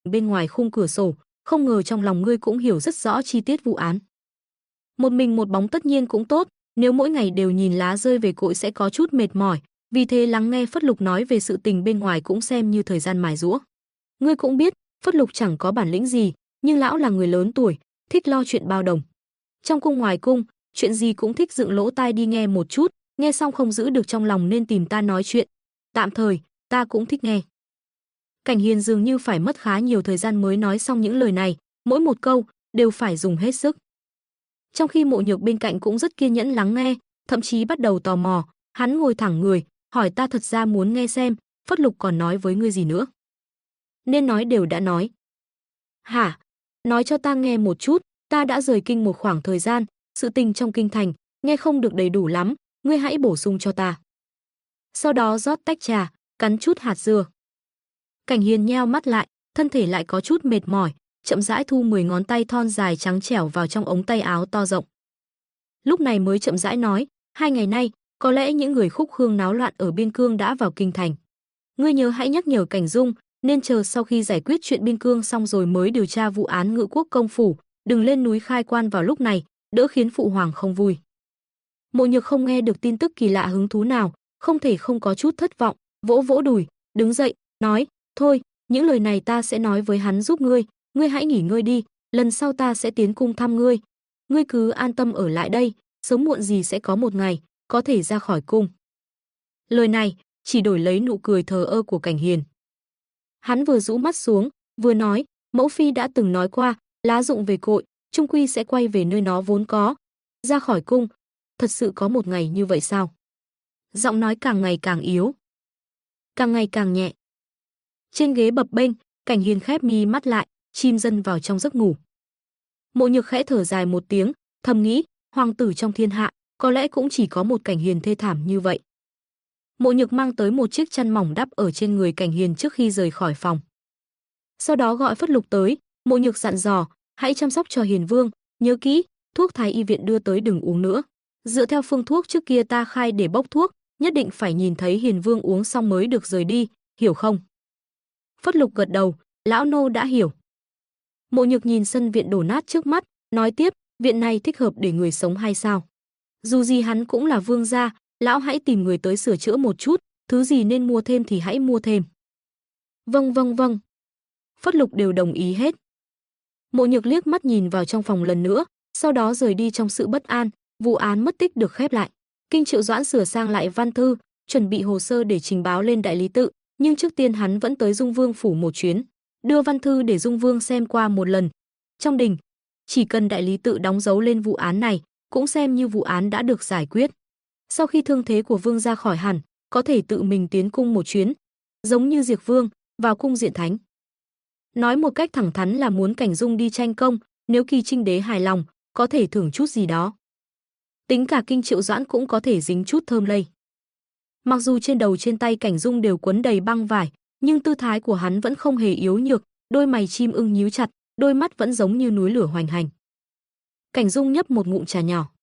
bên ngoài khung cửa sổ, không ngờ trong lòng ngươi cũng hiểu rất rõ chi tiết vụ án. Một mình một bóng tất nhiên cũng tốt, nếu mỗi ngày đều nhìn lá rơi về cội sẽ có chút mệt mỏi, vì thế lắng nghe Phất Lục nói về sự tình bên ngoài cũng xem như thời gian mài giũa. Ngươi cũng biết, Phất Lục chẳng có bản lĩnh gì, nhưng lão là người lớn tuổi, thích lo chuyện bao đồng. Trong cung ngoài cung, chuyện gì cũng thích dựng lỗ tai đi nghe một chút, nghe xong không giữ được trong lòng nên tìm ta nói chuyện. Tạm thời, ta cũng thích nghe. Cảnh Hiền dường như phải mất khá nhiều thời gian mới nói xong những lời này, mỗi một câu đều phải dùng hết sức. Trong khi Mộ Nhược bên cạnh cũng rất kiên nhẫn lắng nghe, thậm chí bắt đầu tò mò, hắn ngồi thẳng người, hỏi ta thật ra muốn nghe xem, Phất Lục còn nói với ngươi gì nữa. Nên nói đều đã nói. Hả? Nói cho ta nghe một chút, ta đã rời kinh một khoảng thời gian, sự tình trong kinh thành, nghe không được đầy đủ lắm, ngươi hãy bổ sung cho ta. Sau đó rót tách trà, cắn chút hạt dưa. Cảnh Hiền nheo mắt lại, thân thể lại có chút mệt mỏi, chậm rãi thu 10 ngón tay thon dài trắng trẻo vào trong ống tay áo to rộng. Lúc này mới chậm rãi nói, 2 ngày nay, có lẽ những người khúc khương náo loạn ở biên cương đã vào kinh thành. Ngươi nhớ hãy nhắc nhở Cảnh Dung, nên chờ sau khi giải quyết chuyện biên cương xong rồi mới điều tra vụ án Ngự Quốc công phủ, đừng lên núi khai quan vào lúc này, đỡ khiến phụ hoàng không vui. Mộ Nhược không nghe được tin tức kỳ lạ hứng thú nào, không thể không có chút thất vọng, vỗ vỗ đùi, đứng dậy, nói, thôi, những lời này ta sẽ nói với hắn giúp ngươi, ngươi hãy nghỉ ngơi đi, lần sau ta sẽ tiến cung thăm ngươi. Ngươi cứ an tâm ở lại đây, sớm muộn gì sẽ có một ngày, có thể ra khỏi cung. Lời này, chỉ đổi lấy nụ cười thờ ơ của Cảnh Hiền. Hắn vừa rũ mắt xuống, vừa nói, mẫu phi đã từng nói qua, lá rụng về cội, chung quy sẽ quay về nơi nó vốn có. Ra khỏi cung, thật sự có một ngày như vậy sao? Giọng nói càng ngày càng yếu, càng ngày càng nhẹ. Trên ghế bập bênh, Cảnh Hiền khép mi mắt lại, chìm dần vào trong giấc ngủ. Mộ Nhược khẽ thở dài một tiếng, thầm nghĩ, hoàng tử trong thiên hạ, có lẽ cũng chỉ có một Cảnh Hiền thê thảm như vậy. Mộ Nhược mang tới một chiếc chăn mỏng đắp ở trên người Cảnh Hiền trước khi rời khỏi phòng. Sau đó gọi Phất Lục tới, Mộ Nhược dặn dò, hãy chăm sóc cho Hiền Vương, nhớ kỹ, thuốc thái y viện đưa tới đừng uống nữa. Dựa theo phương thuốc trước kia ta khai để bốc thuốc, nhất định phải nhìn thấy Hiền Vương uống xong mới được rời đi, hiểu không? Phất Lục gật đầu, lão nô đã hiểu. Mộ Nhược nhìn sân viện đổ nát trước mắt, nói tiếp, viện này thích hợp để người sống hay sao? Dù gì hắn cũng là vương gia, lão hãy tìm người tới sửa chữa một chút, thứ gì nên mua thêm thì hãy mua thêm. Vâng vâng vâng. Phất Lục đều đồng ý hết. Mộ Nhược liếc mắt nhìn vào trong phòng lần nữa, sau đó rời đi trong sự bất an, vụ án mất tích được khép lại. Kinh Triệu Doãn sửa sang lại văn thư, chuẩn bị hồ sơ để trình báo lên đại lý tự, nhưng trước tiên hắn vẫn tới Dung Vương phủ một chuyến, đưa văn thư để Dung Vương xem qua một lần. Trong đình, chỉ cần đại lý tự đóng dấu lên vụ án này, cũng xem như vụ án đã được giải quyết. Sau khi thương thế của vương gia khỏi hẳn, có thể tự mình tiến cung một chuyến, giống như Diệp Vương vào cung diện thánh. Nói một cách thẳng thắn là muốn Cảnh Dung đi tranh công, nếu Kỳ Trinh đế hài lòng, có thể thưởng chút gì đó. Tính cả Kinh Triệu Doãn cũng có thể dính chút thơm lây. Mặc dù trên đầu trên tay Cảnh Dung đều quấn đầy băng vải, nhưng tư thái của hắn vẫn không hề yếu nhược, đôi mày chim ưng nhíu chặt, đôi mắt vẫn giống như núi lửa hoành hành. Cảnh Dung nhấp một ngụm trà nhỏ.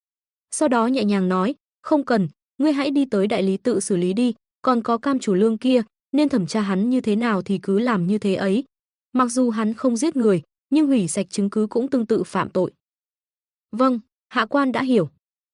Sau đó nhẹ nhàng nói, không cần, ngươi hãy đi tới đại lý tự xử lý đi, còn có Cam chủ lương kia, nên thẩm tra hắn như thế nào thì cứ làm như thế ấy. Mặc dù hắn không giết người, nhưng hủy sạch chứng cứ cũng tương tự phạm tội. Vâng, hạ quan đã hiểu.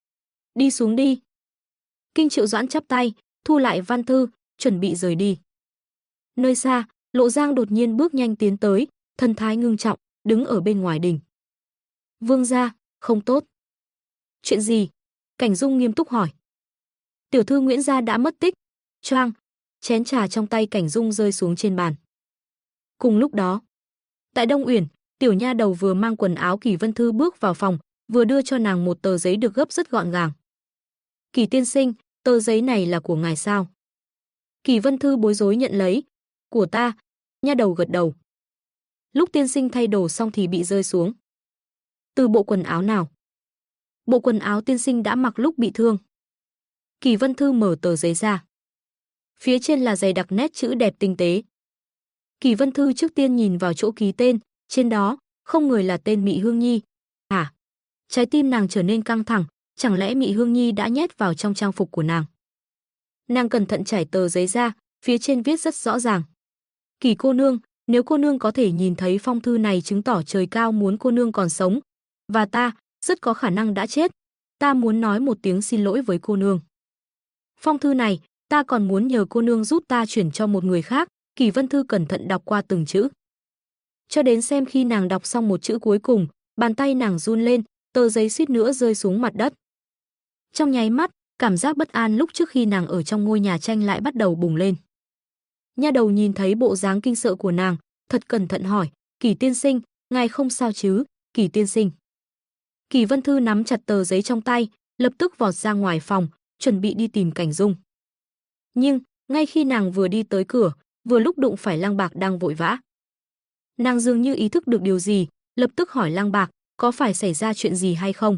Đi xuống đi. Kinh Triệu Doãn chắp tay, thu lại văn thư, chuẩn bị rời đi. Nơi xa, Lộ Giang đột nhiên bước nhanh tiến tới, thần thái ngưng trọng, đứng ở bên ngoài đình. Vương gia, không tốt. Chuyện gì? Cảnh Dung nghiêm túc hỏi. Tiểu thư Nguyễn gia đã mất tích. Choang, chén trà trong tay Cảnh Dung rơi xuống trên bàn. Cùng lúc đó, tại Đông Uyển, tiểu nha đầu vừa mang quần áo Kỳ Vân Thư bước vào phòng, vừa đưa cho nàng một tờ giấy được gấp rất gọn gàng. Kỳ tiên sinh, tờ giấy này là của ngài sao? Kỳ Vân Thư bối rối nhận lấy. Của ta. Nha đầu gật đầu. Lúc tiên sinh thay đồ xong thì bị rơi xuống. Từ bộ quần áo nào? Bộ quần áo tiên sinh đã mặc lúc bị thương. Kỳ Vân Thư mở tờ giấy ra. Phía trên là dày đặc nét chữ đẹp tinh tế. Kỳ Vân Thư trước tiên nhìn vào chỗ ký tên, trên đó, không ngờ là tên Mị Hương Nhi. Hả? Trái tim nàng trở nên căng thẳng, chẳng lẽ Mị Hương Nhi đã nhét vào trong trang phục của nàng? Nàng cẩn thận trải tờ giấy ra, phía trên viết rất rõ ràng. Kỳ cô nương, nếu cô nương có thể nhìn thấy phong thư này chứng tỏ trời cao muốn cô nương còn sống, và ta rất có khả năng đã chết. Ta muốn nói một tiếng xin lỗi với cô nương. Phong thư này, ta còn muốn nhờ cô nương giúp ta chuyển cho một người khác. Kỷ Vân Thư cẩn thận đọc qua từng chữ. Cho đến xem khi nàng đọc xong một chữ cuối cùng, bàn tay nàng run lên, tờ giấy suýt nữa rơi xuống mặt đất. Trong nháy mắt, cảm giác bất an lúc trước khi nàng ở trong ngôi nhà tranh lại bắt đầu bùng lên. Nha đầu nhìn thấy bộ dáng kinh sợ của nàng, thật cẩn thận hỏi, Kỷ tiên sinh, ngài không sao chứ, Kỷ tiên sinh. Kỷ Vân Thư nắm chặt tờ giấy trong tay, lập tức vọt ra ngoài phòng, chuẩn bị đi tìm Cảnh Dung. Nhưng, ngay khi nàng vừa đi tới cửa, vừa lúc đụng phải Lăng Bạc đang vội vã. Nàng dường như ý thức được điều gì, lập tức hỏi Lăng Bạc, có phải xảy ra chuyện gì hay không?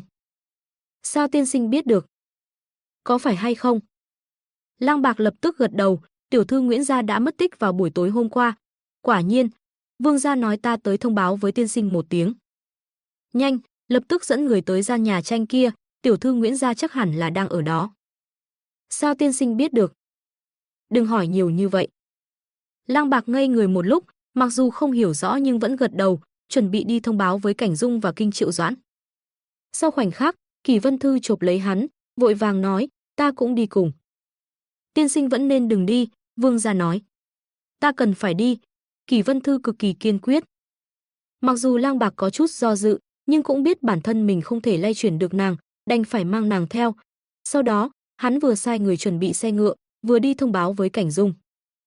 Sao tiên sinh biết được? Có phải hay không? Lăng Bạc lập tức gật đầu, tiểu thư Nguyễn gia đã mất tích vào buổi tối hôm qua. Quả nhiên, vương gia nói ta tới thông báo với tiên sinh một tiếng. Nhanh, lập tức dẫn người tới gian nhà tranh kia, tiểu thư Nguyễn gia chắc hẳn là đang ở đó. Sao tiên sinh biết được? Đừng hỏi nhiều như vậy. Lăng Bạc ngây người một lúc, mặc dù không hiểu rõ nhưng vẫn gật đầu, chuẩn bị đi thông báo với Cảnh Dung và Kinh Triệu Doãn. Sau khoảnh khắc, Kỷ Vân Thư chộp lấy hắn, vội vàng nói, ta cũng đi cùng. Tiên sinh vẫn nên đừng đi, vương gia nói. Ta cần phải đi. Kỷ Vân Thư cực kỳ kiên quyết. Mặc dù Lăng Bạc có chút do dự, nhưng cũng biết bản thân mình không thể lay chuyển được nàng, đành phải mang nàng theo. Sau đó, hắn vừa sai người chuẩn bị xe ngựa, vừa đi thông báo với Cảnh Dung.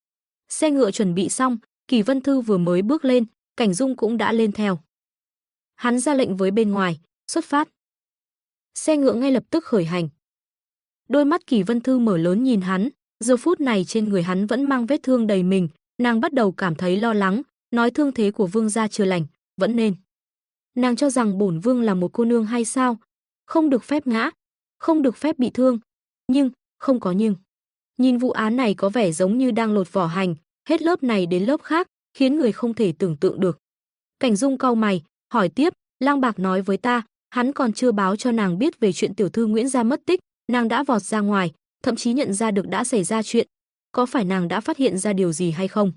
Xe ngựa chuẩn bị xong, Kỷ Vân Thư vừa mới bước lên, Cảnh Dung cũng đã lên theo. Hắn ra lệnh với bên ngoài, xuất phát. Xe ngựa ngay lập tức khởi hành. Đôi mắt Kỷ Vân Thư mở lớn nhìn hắn, giờ phút này trên người hắn vẫn mang vết thương đầy mình, nàng bắt đầu cảm thấy lo lắng, nói thương thế của vương gia chưa lành, vẫn nên. Nàng cho rằng bổn vương là một cô nương hay sao? Không được phép ngã, không được phép bị thương. Nhưng, không có nhưng. Nhìn vụ án này có vẻ giống như đang lột vỏ hành, hết lớp này đến lớp khác, khiến người không thể tưởng tượng được. Cảnh Dung cau mày, hỏi tiếp, Lăng Bạc nói với ta, hắn còn chưa báo cho nàng biết về chuyện tiểu thư Nguyễn gia mất tích, nàng đã vọt ra ngoài, thậm chí nhận ra được đã xảy ra chuyện. Có phải nàng đã phát hiện ra điều gì hay không?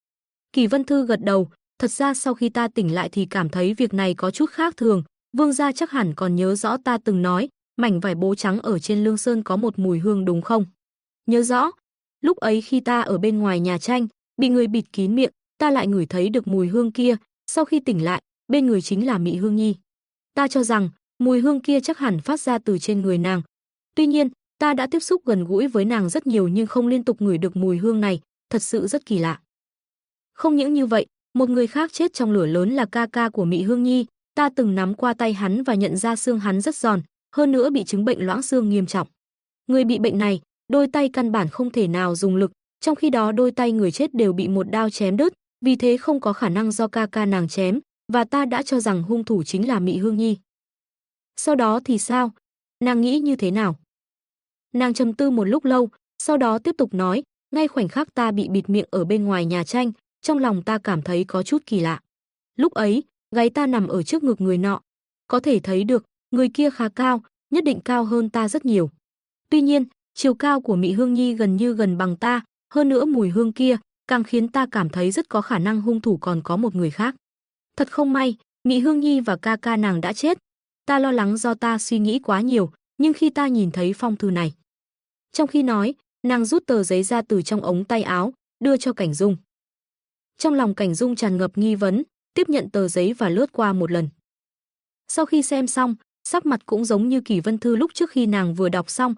Kỷ Vân Thư gật đầu, thật ra sau khi ta tỉnh lại thì cảm thấy việc này có chút khác thường, vương gia chắc hẳn còn nhớ rõ ta từng nói, mảnh vải bố trắng ở trên Lương Sơn có một mùi hương đúng không? Nhớ rõ, lúc ấy khi ta ở bên ngoài nhà tranh, bị người bịt kín miệng, ta lại ngửi thấy được mùi hương kia, sau khi tỉnh lại, bên người chính là Mị Hương Nhi. Ta cho rằng, mùi hương kia chắc hẳn phát ra từ trên người nàng. Tuy nhiên, ta đã tiếp xúc gần gũi với nàng rất nhiều nhưng không liên tục ngửi được mùi hương này, thật sự rất kỳ lạ. Không những như vậy, một người khác chết trong lửa lớn là ca ca của Mị Hương Nhi, ta từng nắm qua tay hắn và nhận ra xương hắn rất giòn, hơn nữa bị chứng bệnh loãng xương nghiêm trọng. Người bị bệnh này, đôi tay căn bản không thể nào dùng lực, trong khi đó đôi tay người chết đều bị một đao chém đứt, vì thế không có khả năng do ca ca nàng chém, và ta đã cho rằng hung thủ chính là Mị Hương Nhi. Sau đó thì sao? Nàng nghĩ như thế nào? Nàng trầm tư một lúc lâu, sau đó tiếp tục nói, ngay khoảnh khắc ta bị bịt miệng ở bên ngoài nhà tranh, trong lòng ta cảm thấy có chút kỳ lạ. Lúc ấy, gáy ta nằm ở trước ngực người nọ, có thể thấy được, người kia khá cao, nhất định cao hơn ta rất nhiều. Tuy nhiên, chiều cao của Mị Hương Nhi gần như gần bằng ta, hơn nữa mùi hương kia càng khiến ta cảm thấy rất có khả năng hung thủ còn có một người khác. Thật không may, Mị Hương Nhi và ca ca nàng đã chết. Ta lo lắng do ta suy nghĩ quá nhiều, nhưng khi ta nhìn thấy phong thư này. Trong khi nói, nàng rút tờ giấy ra từ trong ống tay áo, đưa cho Cảnh Dung. Trong lòng Cảnh Dung tràn ngập nghi vấn, tiếp nhận tờ giấy và lướt qua một lần. Sau khi xem xong, sắc mặt cũng giống như Kỷ Vân Thư lúc trước khi nàng vừa đọc xong.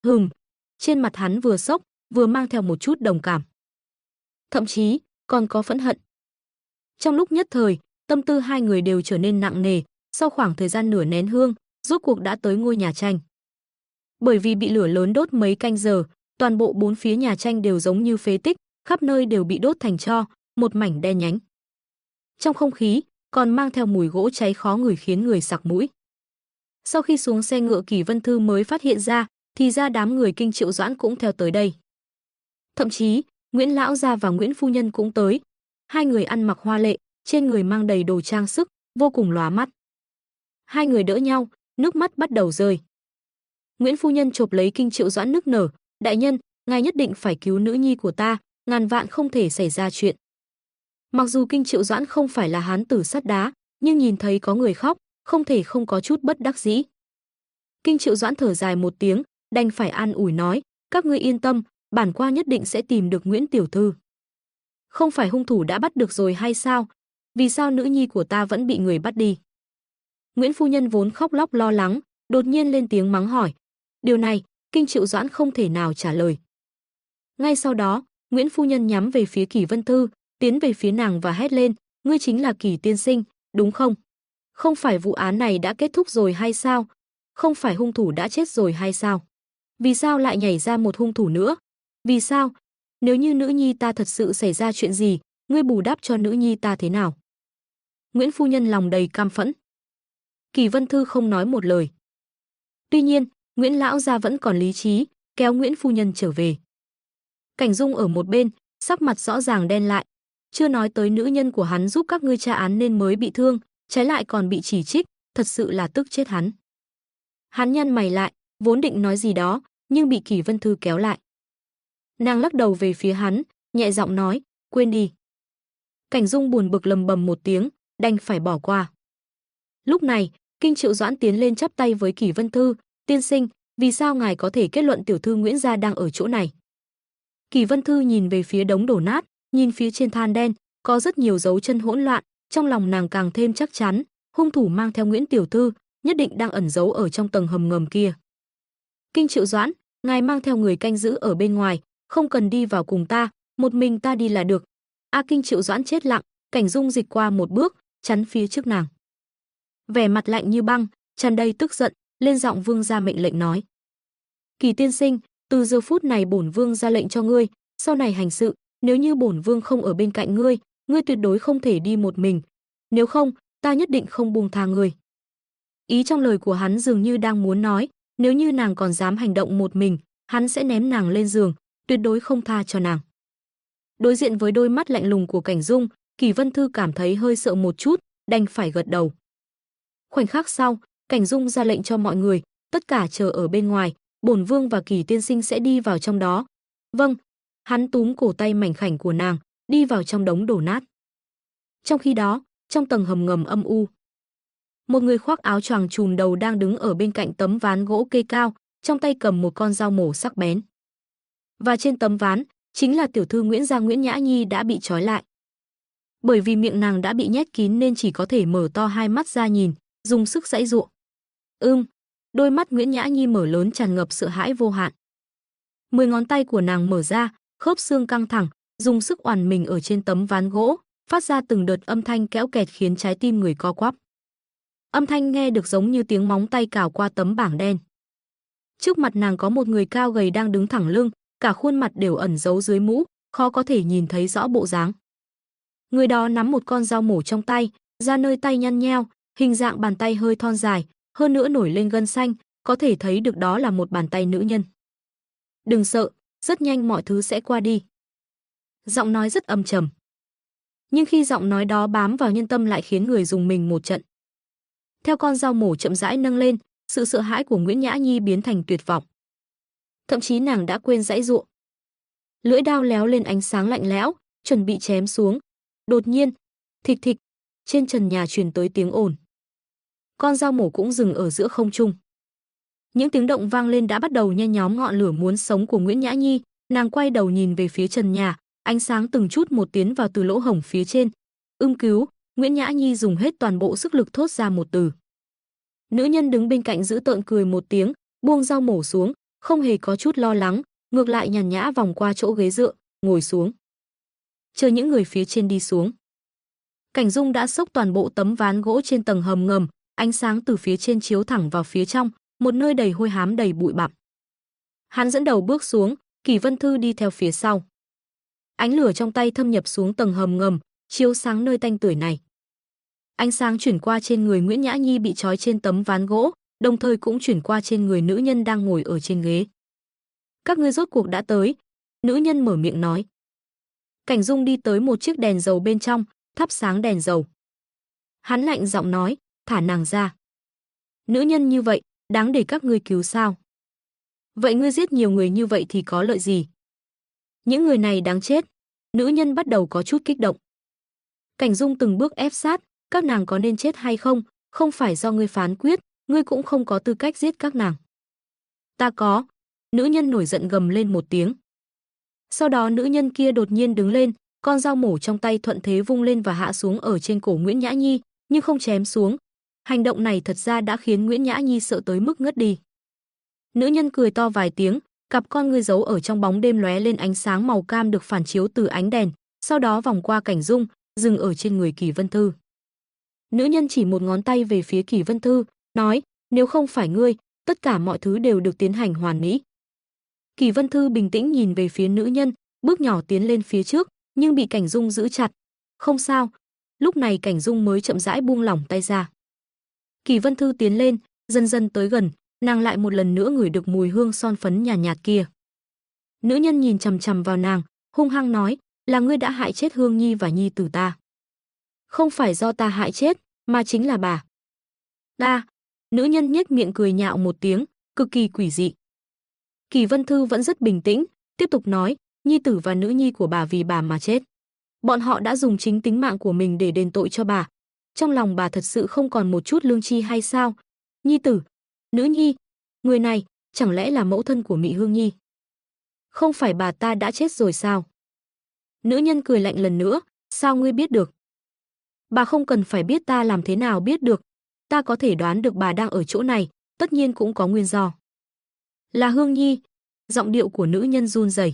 Trên mặt hắn vừa sốc, vừa mang theo một chút đồng cảm. Thậm chí, còn có phẫn hận. Trong lúc nhất thời, tâm tư hai người đều trở nên nặng nề, sau khoảng thời gian nửa nén hương, rốt cuộc đã tới ngôi nhà tranh. Bởi vì bị lửa lớn đốt mấy canh giờ, toàn bộ bốn phía nhà tranh đều giống như phế tích, khắp nơi đều bị đốt thành tro, một mảnh đen nhánh. Trong không khí, còn mang theo mùi gỗ cháy khó ngửi khiến người sặc mũi. Sau khi xuống xe ngựa Kỷ Vân Thư mới phát hiện ra, thì ra đám người Kinh Triệu Doãn cũng theo tới đây. Thậm chí, Nguyễn Lão gia và Nguyễn Phu Nhân cũng tới. Hai người ăn mặc hoa lệ, trên người mang đầy đồ trang sức, vô cùng lóa mắt. Hai người đỡ nhau, nước mắt bắt đầu rơi. Nguyễn Phu Nhân chộp lấy Kinh Triệu Doãn nức nở, đại nhân, ngài nhất định phải cứu nữ nhi của ta, ngàn vạn không thể xảy ra chuyện. Mặc dù Kinh Triệu Doãn không phải là hán tử sắt đá, nhưng nhìn thấy có người khóc, không thể không có chút bất đắc dĩ. Kinh Triệu Doãn thở dài một tiếng, đành phải an ủi nói, các ngươi yên tâm, bản qua nhất định sẽ tìm được Nguyễn tiểu thư. Không phải hung thủ đã bắt được rồi hay sao? Vì sao nữ nhi của ta vẫn bị người bắt đi? Nguyễn phu nhân vốn khóc lóc lo lắng, đột nhiên lên tiếng mắng hỏi. Điều này, Kinh Triệu Doãn không thể nào trả lời. Ngay sau đó, Nguyễn phu nhân nhắm về phía Kỷ Vân Thư, tiến về phía nàng và hét lên, ngươi chính là Kỷ tiên sinh, đúng không? Không phải vụ án này đã kết thúc rồi hay sao? Không phải hung thủ đã chết rồi hay sao? Vì sao lại nhảy ra một hung thủ nữa? Vì sao? Nếu như nữ nhi ta thật sự xảy ra chuyện gì, ngươi bù đắp cho nữ nhi ta thế nào? Nguyễn phu nhân lòng đầy cam phẫn. Kỷ Vân Thư không nói một lời. Tuy nhiên, Nguyễn lão gia vẫn còn lý trí, kéo Nguyễn phu nhân trở về. Cảnh Dung ở một bên, sắc mặt rõ ràng đen lại. Chưa nói tới nữ nhân của hắn giúp các ngươi tra án nên mới bị thương, trái lại còn bị chỉ trích, thật sự là tức chết hắn. Hắn nhăn mày lại, vốn định nói gì đó, nhưng bị Kỷ Vân Thư kéo lại. Nàng lắc đầu về phía hắn, nhẹ giọng nói, quên đi. Cảnh Dung buồn bực lầm bầm một tiếng, đành phải bỏ qua. Lúc này, Kinh Triệu Doãn tiến lên chắp tay với Kỷ Vân Thư, tiên sinh, vì sao ngài có thể kết luận tiểu thư Nguyễn gia đang ở chỗ này? Kỷ Vân Thư nhìn về phía đống đổ nát, nhìn phía trên than đen, có rất nhiều dấu chân hỗn loạn, trong lòng nàng càng thêm chắc chắn, hung thủ mang theo Nguyễn tiểu thư, nhất định đang ẩn giấu ở trong tầng hầm ngầm kia. Kinh Triệu Doãn, ngài mang theo người canh giữ ở bên ngoài, không cần đi vào cùng ta, một mình ta đi là được. Kinh Triệu Doãn chết lặng, Cảnh Dung dịch qua một bước, chắn phía trước nàng. Vẻ mặt lạnh như băng, tràn đầy tức giận, lên giọng vương ra mệnh lệnh nói. Kỳ tiên sinh, từ giờ phút này bổn vương ra lệnh cho ngươi, sau này hành sự, nếu như bổn vương không ở bên cạnh ngươi, ngươi tuyệt đối không thể đi một mình. Nếu không, ta nhất định không buông tha ngươi. Ý trong lời của hắn dường như đang muốn nói, nếu như nàng còn dám hành động một mình, hắn sẽ ném nàng lên giường, tuyệt đối không tha cho nàng. Đối diện với đôi mắt lạnh lùng của Cảnh Dung, Kỷ Vân Thư cảm thấy hơi sợ một chút, đành phải gật đầu. Khoảnh khắc sau, Cảnh Dung ra lệnh cho mọi người, tất cả chờ ở bên ngoài, bổn vương và Kỷ tiên sinh sẽ đi vào trong đó. Vâng, hắn túm cổ tay mảnh khảnh của nàng, đi vào trong đống đổ nát. Trong khi đó, trong tầng hầm ngầm âm u, một người khoác áo choàng trùm đầu đang đứng ở bên cạnh tấm ván gỗ kê cao, trong tay cầm một con dao mổ sắc bén. Và trên tấm ván, chính là tiểu thư Nguyễn gia Nguyễn Nhã Nhi đã bị trói lại. Bởi vì miệng nàng đã bị nhét kín nên chỉ có thể mở to hai mắt ra nhìn, dùng sức giãy giụa. Đôi mắt Nguyễn Nhã Nhi mở lớn tràn ngập sợ hãi vô hạn. 10 ngón tay của nàng mở ra, khớp xương căng thẳng, dùng sức oằn mình ở trên tấm ván gỗ, phát ra từng đợt âm thanh kéo kẹt khiến trái tim người co quắp. Âm thanh nghe được giống như tiếng móng tay cào qua tấm bảng đen. Trước mặt nàng có một người cao gầy đang đứng thẳng lưng, cả khuôn mặt đều ẩn giấu dưới mũ, khó có thể nhìn thấy rõ bộ dáng. Người đó nắm một con dao mổ trong tay, da nơi tay nhăn nheo, hình dạng bàn tay hơi thon dài, hơn nữa nổi lên gân xanh, có thể thấy được đó là một bàn tay nữ nhân. Đừng sợ, rất nhanh mọi thứ sẽ qua đi. Giọng nói rất âm trầm. Nhưng khi giọng nói đó bám vào nhân tâm lại khiến người dùng mình một trận. Theo con dao mổ chậm rãi nâng lên, sự sợ hãi của Nguyễn Nhã Nhi biến thành tuyệt vọng. Thậm chí nàng đã quên giãy giụa. Lưỡi dao léo lên ánh sáng lạnh lẽo, chuẩn bị chém xuống. Đột nhiên, thịch thịch, trên trần nhà truyền tới tiếng ồn. Con dao mổ cũng dừng ở giữa không trung. Những tiếng động vang lên đã bắt đầu nhen nhóm ngọn lửa muốn sống của Nguyễn Nhã Nhi, nàng quay đầu nhìn về phía trần nhà, ánh sáng từng chút một tiến vào từ lỗ hổng phía trên. Cứu, Nguyễn Nhã Nhi dùng hết toàn bộ sức lực thốt ra một từ. Nữ nhân đứng bên cạnh giữ tợn cười một tiếng, buông dao mổ xuống, không hề có chút lo lắng, ngược lại nhàn nhã vòng qua chỗ ghế dựa, ngồi xuống. Chờ những người phía trên đi xuống. Cảnh Dung đã xốc toàn bộ tấm ván gỗ trên tầng hầm ngầm, ánh sáng từ phía trên chiếu thẳng vào phía trong, một nơi đầy hôi hám đầy bụi bặm. Hắn dẫn đầu bước xuống, Kỷ Vân Thư đi theo phía sau. Ánh lửa trong tay thâm nhập xuống tầng hầm ngầm, chiếu sáng nơi tanh tưởi này. Ánh sáng chuyển qua trên người Nguyễn Nhã Nhi bị trói trên tấm ván gỗ, đồng thời cũng chuyển qua trên người nữ nhân đang ngồi ở trên ghế. Các ngươi rốt cuộc đã tới, nữ nhân mở miệng nói. Cảnh Dung đi tới một chiếc đèn dầu bên trong, thắp sáng đèn dầu. Hắn lạnh giọng nói, thả nàng ra. Nữ nhân như vậy, đáng để các ngươi cứu sao? Vậy ngươi giết nhiều người như vậy thì có lợi gì? Những người này đáng chết. Nữ nhân bắt đầu có chút kích động. Cảnh Dung từng bước ép sát, các nàng có nên chết hay không, không phải do ngươi phán quyết, ngươi cũng không có tư cách giết các nàng. Ta có. Nữ nhân nổi giận gầm lên một tiếng. Sau đó nữ nhân kia đột nhiên đứng lên, con dao mổ trong tay thuận thế vung lên và hạ xuống ở trên cổ Nguyễn Nhã Nhi, nhưng không chém xuống. Hành động này thật ra đã khiến Nguyễn Nhã Nhi sợ tới mức ngất đi. Nữ nhân cười to vài tiếng, cặp con ngươi giấu ở trong bóng đêm lóe lên ánh sáng màu cam được phản chiếu từ ánh đèn, sau đó vòng qua Cảnh Dung, dừng ở trên người Kỷ Vân Thư. Nữ nhân chỉ một ngón tay về phía Kỷ Vân Thư, nói, nếu không phải ngươi, tất cả mọi thứ đều được tiến hành hoàn mỹ. Kỷ Vân Thư bình tĩnh nhìn về phía nữ nhân, bước nhỏ tiến lên phía trước, nhưng bị Cảnh Dung giữ chặt. Không sao. Lúc này Cảnh Dung mới chậm rãi buông lỏng tay ra. Kỷ Vân Thư tiến lên, dần dần tới gần, nàng lại một lần nữa ngửi được mùi hương son phấn nhàn nhạt kia. Nữ nhân nhìn chằm chằm vào nàng, hung hăng nói, là ngươi đã hại chết Hương Nhi và nhi tử ta. Không phải do ta hại chết, mà chính là bà. Ta. Nữ nhân nhếch miệng cười nhạo một tiếng, cực kỳ quỷ dị. Kỷ Vân Thư vẫn rất bình tĩnh, tiếp tục nói, nhi tử và nữ nhi của bà vì bà mà chết. Bọn họ đã dùng chính tính mạng của mình để đền tội cho bà. Trong lòng bà thật sự không còn một chút lương tri hay sao? Nhi tử, nữ nhi, người này chẳng lẽ là mẫu thân của Mị Hương Nhi? Không phải bà ta đã chết rồi sao? Nữ nhân cười lạnh lần nữa, sao ngươi biết được? Bà không cần phải biết, ta làm thế nào biết được? Ta có thể đoán được bà đang ở chỗ này, tất nhiên cũng có nguyên do. Là Hương Nhi. Giọng điệu của nữ nhân run rẩy.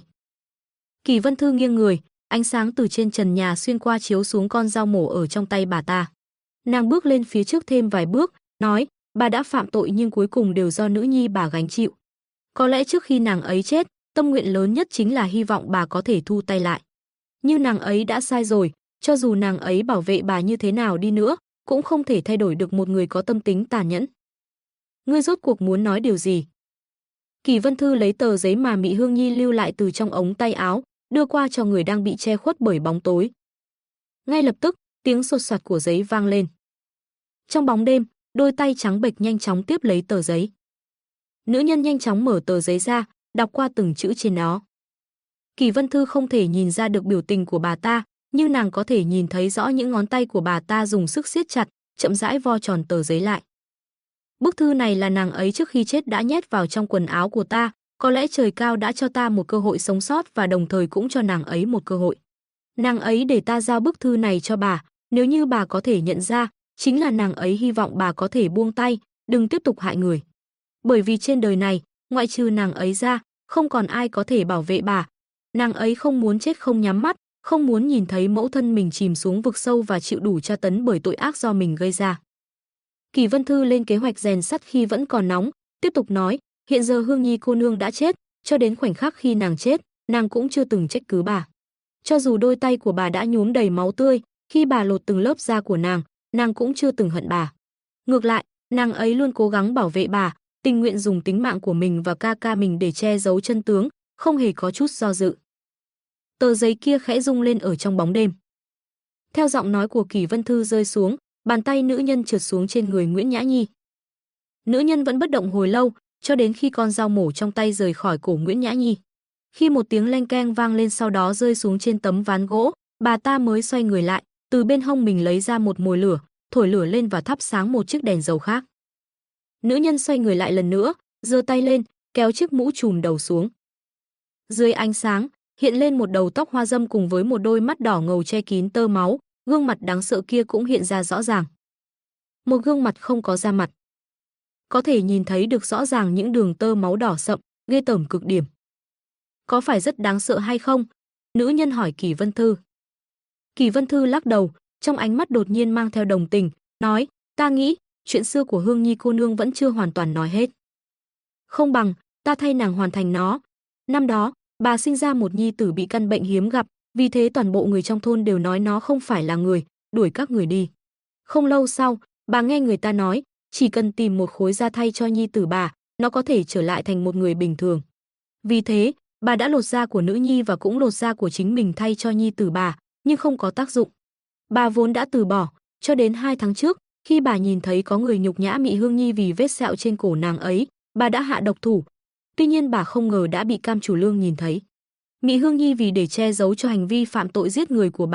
Kỷ Vân Thư nghiêng người, ánh sáng từ trên trần nhà xuyên qua chiếu xuống con dao mổ ở trong tay bà ta. Nàng bước lên phía trước thêm vài bước, nói, bà đã phạm tội nhưng cuối cùng đều do nữ nhi bà gánh chịu. Có lẽ trước khi nàng ấy chết, tâm nguyện lớn nhất chính là hy vọng bà có thể thu tay lại. Nhưng nàng ấy đã sai rồi, cho dù nàng ấy bảo vệ bà như thế nào đi nữa, cũng không thể thay đổi được một người có tâm tính tàn nhẫn. Ngươi rốt cuộc muốn nói điều gì? Kỷ Vân Thư lấy tờ giấy mà Mị Hương Nhi lưu lại từ trong ống tay áo, đưa qua cho người đang bị che khuất bởi bóng tối. Ngay lập tức, tiếng sột soạt của giấy vang lên. Trong bóng đêm, đôi tay trắng bệch nhanh chóng tiếp lấy tờ giấy. Nữ nhân nhanh chóng mở tờ giấy ra, đọc qua từng chữ trên đó. Kỷ Vân Thư không thể nhìn ra được biểu tình của bà ta, nhưng nàng có thể nhìn thấy rõ những ngón tay của bà ta dùng sức siết chặt, chậm rãi vo tròn tờ giấy lại. Bức thư này là nàng ấy trước khi chết đã nhét vào trong quần áo của ta, có lẽ trời cao đã cho ta một cơ hội sống sót và đồng thời cũng cho nàng ấy một cơ hội. Nàng ấy để ta giao bức thư này cho bà, nếu như bà có thể nhận ra, chính là nàng ấy hy vọng bà có thể buông tay, đừng tiếp tục hại người. Bởi vì trên đời này, ngoại trừ nàng ấy ra, không còn ai có thể bảo vệ bà. Nàng ấy không muốn chết không nhắm mắt, không muốn nhìn thấy mẫu thân mình chìm xuống vực sâu và chịu đủ tra tấn bởi tội ác do mình gây ra. Kỷ Vân Thư lên kế hoạch rèn sắt khi vẫn còn nóng, tiếp tục nói, hiện giờ Hương Nhi cô nương đã chết, cho đến khoảnh khắc khi nàng chết, nàng cũng chưa từng trách cứ bà. Cho dù đôi tay của bà đã nhuốm đầy máu tươi, khi bà lột từng lớp da của nàng cũng chưa từng hận bà. Ngược lại, nàng ấy luôn cố gắng bảo vệ bà, tình nguyện dùng tính mạng của mình và ca ca mình để che giấu chân tướng, không hề có chút do dự. Tờ giấy kia khẽ rung lên ở trong bóng đêm. Theo giọng nói của Kỷ Vân Thư rơi xuống, bàn tay nữ nhân trượt xuống trên người Nguyễn Nhã Nhi. Nữ nhân vẫn bất động hồi lâu, cho đến khi con dao mổ trong tay rời khỏi cổ Nguyễn Nhã Nhi. Khi một tiếng leng keng vang lên sau đó rơi xuống trên tấm ván gỗ, bà ta mới xoay người lại, từ bên hông mình lấy ra một mồi lửa, thổi lửa lên và thắp sáng một chiếc đèn dầu khác. Nữ nhân xoay người lại lần nữa, giơ tay lên, kéo chiếc mũ trùm đầu xuống. Dưới ánh sáng, hiện lên một đầu tóc hoa dâm cùng với một đôi mắt đỏ ngầu che kín tơ máu, gương mặt đáng sợ kia cũng hiện ra rõ ràng. Một gương mặt không có da mặt. Có thể nhìn thấy được rõ ràng những đường tơ máu đỏ sậm, ghê tởm cực điểm. Có phải rất đáng sợ hay không? Nữ nhân hỏi Kỷ Vân Thư. Kỷ Vân Thư lắc đầu, trong ánh mắt đột nhiên mang theo đồng tình, nói, ta nghĩ, chuyện xưa của Hương Nhi cô nương vẫn chưa hoàn toàn nói hết. Không bằng, ta thay nàng hoàn thành nó. Năm đó, bà sinh ra một nhi tử bị căn bệnh hiếm gặp, vì thế toàn bộ người trong thôn đều nói nó không phải là người, đuổi các người đi. Không lâu sau, bà nghe người ta nói, chỉ cần tìm một khối da thay cho nhi tử bà, nó có thể trở lại thành một người bình thường. Vì thế, bà đã lột da của nữ nhi và cũng lột da của chính mình thay cho nhi tử bà, nhưng không có tác dụng. Bà vốn đã từ bỏ, cho đến 2 tháng trước, khi bà nhìn thấy có người nhục nhã Mị Hương Nhi vì vết sẹo trên cổ nàng ấy, bà đã hạ độc thủ. Tuy nhiên bà không ngờ đã bị Cam Chủ Lương nhìn thấy. Mị Hương Nhi vì để che giấu cho hành vi phạm tội giết người của bà,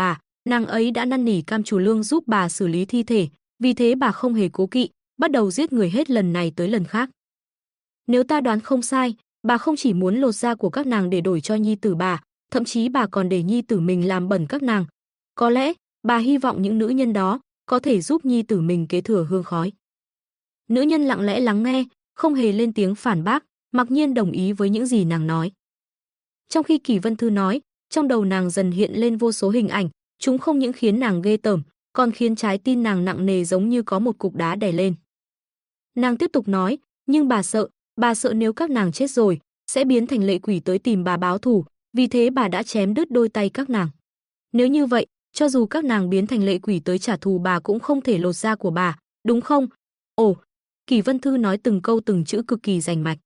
Nàng ấy đã năn nỉ Cam Chủ Lương giúp bà xử lý thi thể, vì thế bà không hề cố kỵ, bắt đầu giết người hết lần này tới lần khác. Nếu ta đoán không sai, bà không chỉ muốn lột da của các nàng để đổi cho nhi tử bà, thậm chí bà còn để nhi tử mình làm bẩn các nàng. Có lẽ, bà hy vọng những nữ nhân đó có thể giúp nhi tử mình kế thừa hương khói. Nữ nhân lặng lẽ lắng nghe, không hề lên tiếng phản bác, mặc nhiên đồng ý với những gì nàng nói. Trong khi Kỷ Vân Thư nói, trong đầu nàng dần hiện lên vô số hình ảnh, chúng không những khiến nàng ghê tởm, còn khiến trái tim nàng nặng nề giống như có một cục đá đè lên. Nàng tiếp tục nói, nhưng bà sợ nếu các nàng chết rồi, sẽ biến thành lệ quỷ tới tìm bà báo thù, vì thế bà đã chém đứt đôi tay các nàng. Nếu như vậy, cho dù các nàng biến thành lệ quỷ tới trả thù bà cũng không thể lột da của bà, đúng không? Ồ, Kỷ Vân Thư nói từng câu từng chữ cực kỳ rành mạch.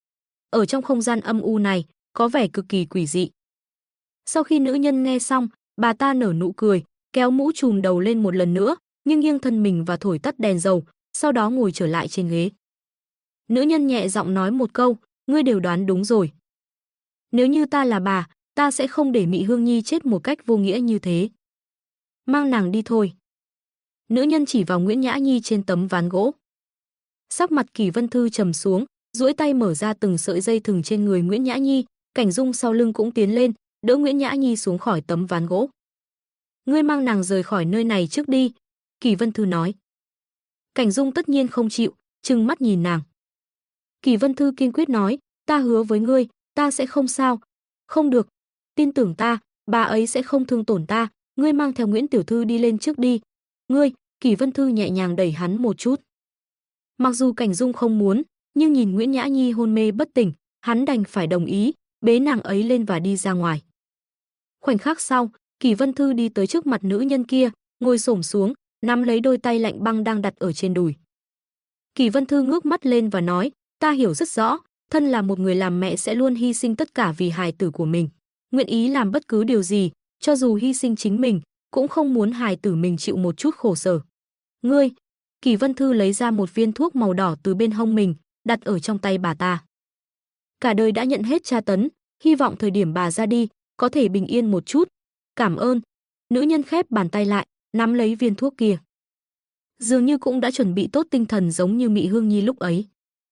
Ở trong không gian âm u này, có vẻ cực kỳ quỷ dị. Sau khi nữ nhân nghe xong, bà ta nở nụ cười, kéo mũ trùm đầu lên một lần nữa, nghiêng thân mình và thổi tắt đèn dầu, sau đó ngồi trở lại trên ghế. Nữ nhân nhẹ giọng nói một câu, ngươi đều đoán đúng rồi. Nếu như ta là bà, ta sẽ không để Mị Hương Nhi chết một cách vô nghĩa như thế. Mang nàng đi thôi. Nữ nhân chỉ vào Nguyễn Nhã Nhi trên tấm ván gỗ. Sắc mặt Kỷ Vân Thư trầm xuống, duỗi tay mở ra từng sợi dây thừng trên người Nguyễn Nhã Nhi, Cảnh Dung sau lưng cũng tiến lên, đỡ Nguyễn Nhã Nhi xuống khỏi tấm ván gỗ. Ngươi mang nàng rời khỏi nơi này trước đi, Kỷ Vân Thư nói. Cảnh Dung tất nhiên không chịu, trừng mắt nhìn nàng. Kỷ Vân Thư kiên quyết nói, ta hứa với ngươi, ta sẽ không sao. Không được, tin tưởng ta, bà ấy sẽ không thương tổn ta, ngươi mang theo Nguyễn tiểu thư đi lên trước đi. Ngươi, Kỷ Vân Thư nhẹ nhàng đẩy hắn một chút. Mặc dù Cảnh Dung không muốn, nhưng nhìn Nguyễn Nhã Nhi hôn mê bất tỉnh, hắn đành phải đồng ý, bế nàng ấy lên và đi ra ngoài. Khoảnh khắc sau, Kỷ Vân Thư đi tới trước mặt nữ nhân kia, ngồi xổm xuống, nắm lấy đôi tay lạnh băng đang đặt ở trên đùi. Kỷ Vân Thư ngước mắt lên và nói, ta hiểu rất rõ, thân là một người làm mẹ sẽ luôn hy sinh tất cả vì hài tử của mình, nguyện ý làm bất cứ điều gì, cho dù hy sinh chính mình, cũng không muốn hài tử mình chịu một chút khổ sở. Ngươi, Kỷ Vân Thư lấy ra một viên thuốc màu đỏ từ bên hông mình, đặt ở trong tay bà ta. Cả đời đã nhận hết tra tấn, hy vọng thời điểm bà ra đi, có thể bình yên một chút. Cảm ơn. Nữ nhân khép bàn tay lại, nắm lấy viên thuốc kia. Dường như cũng đã chuẩn bị tốt tinh thần giống như Mị Hương Nhi lúc ấy.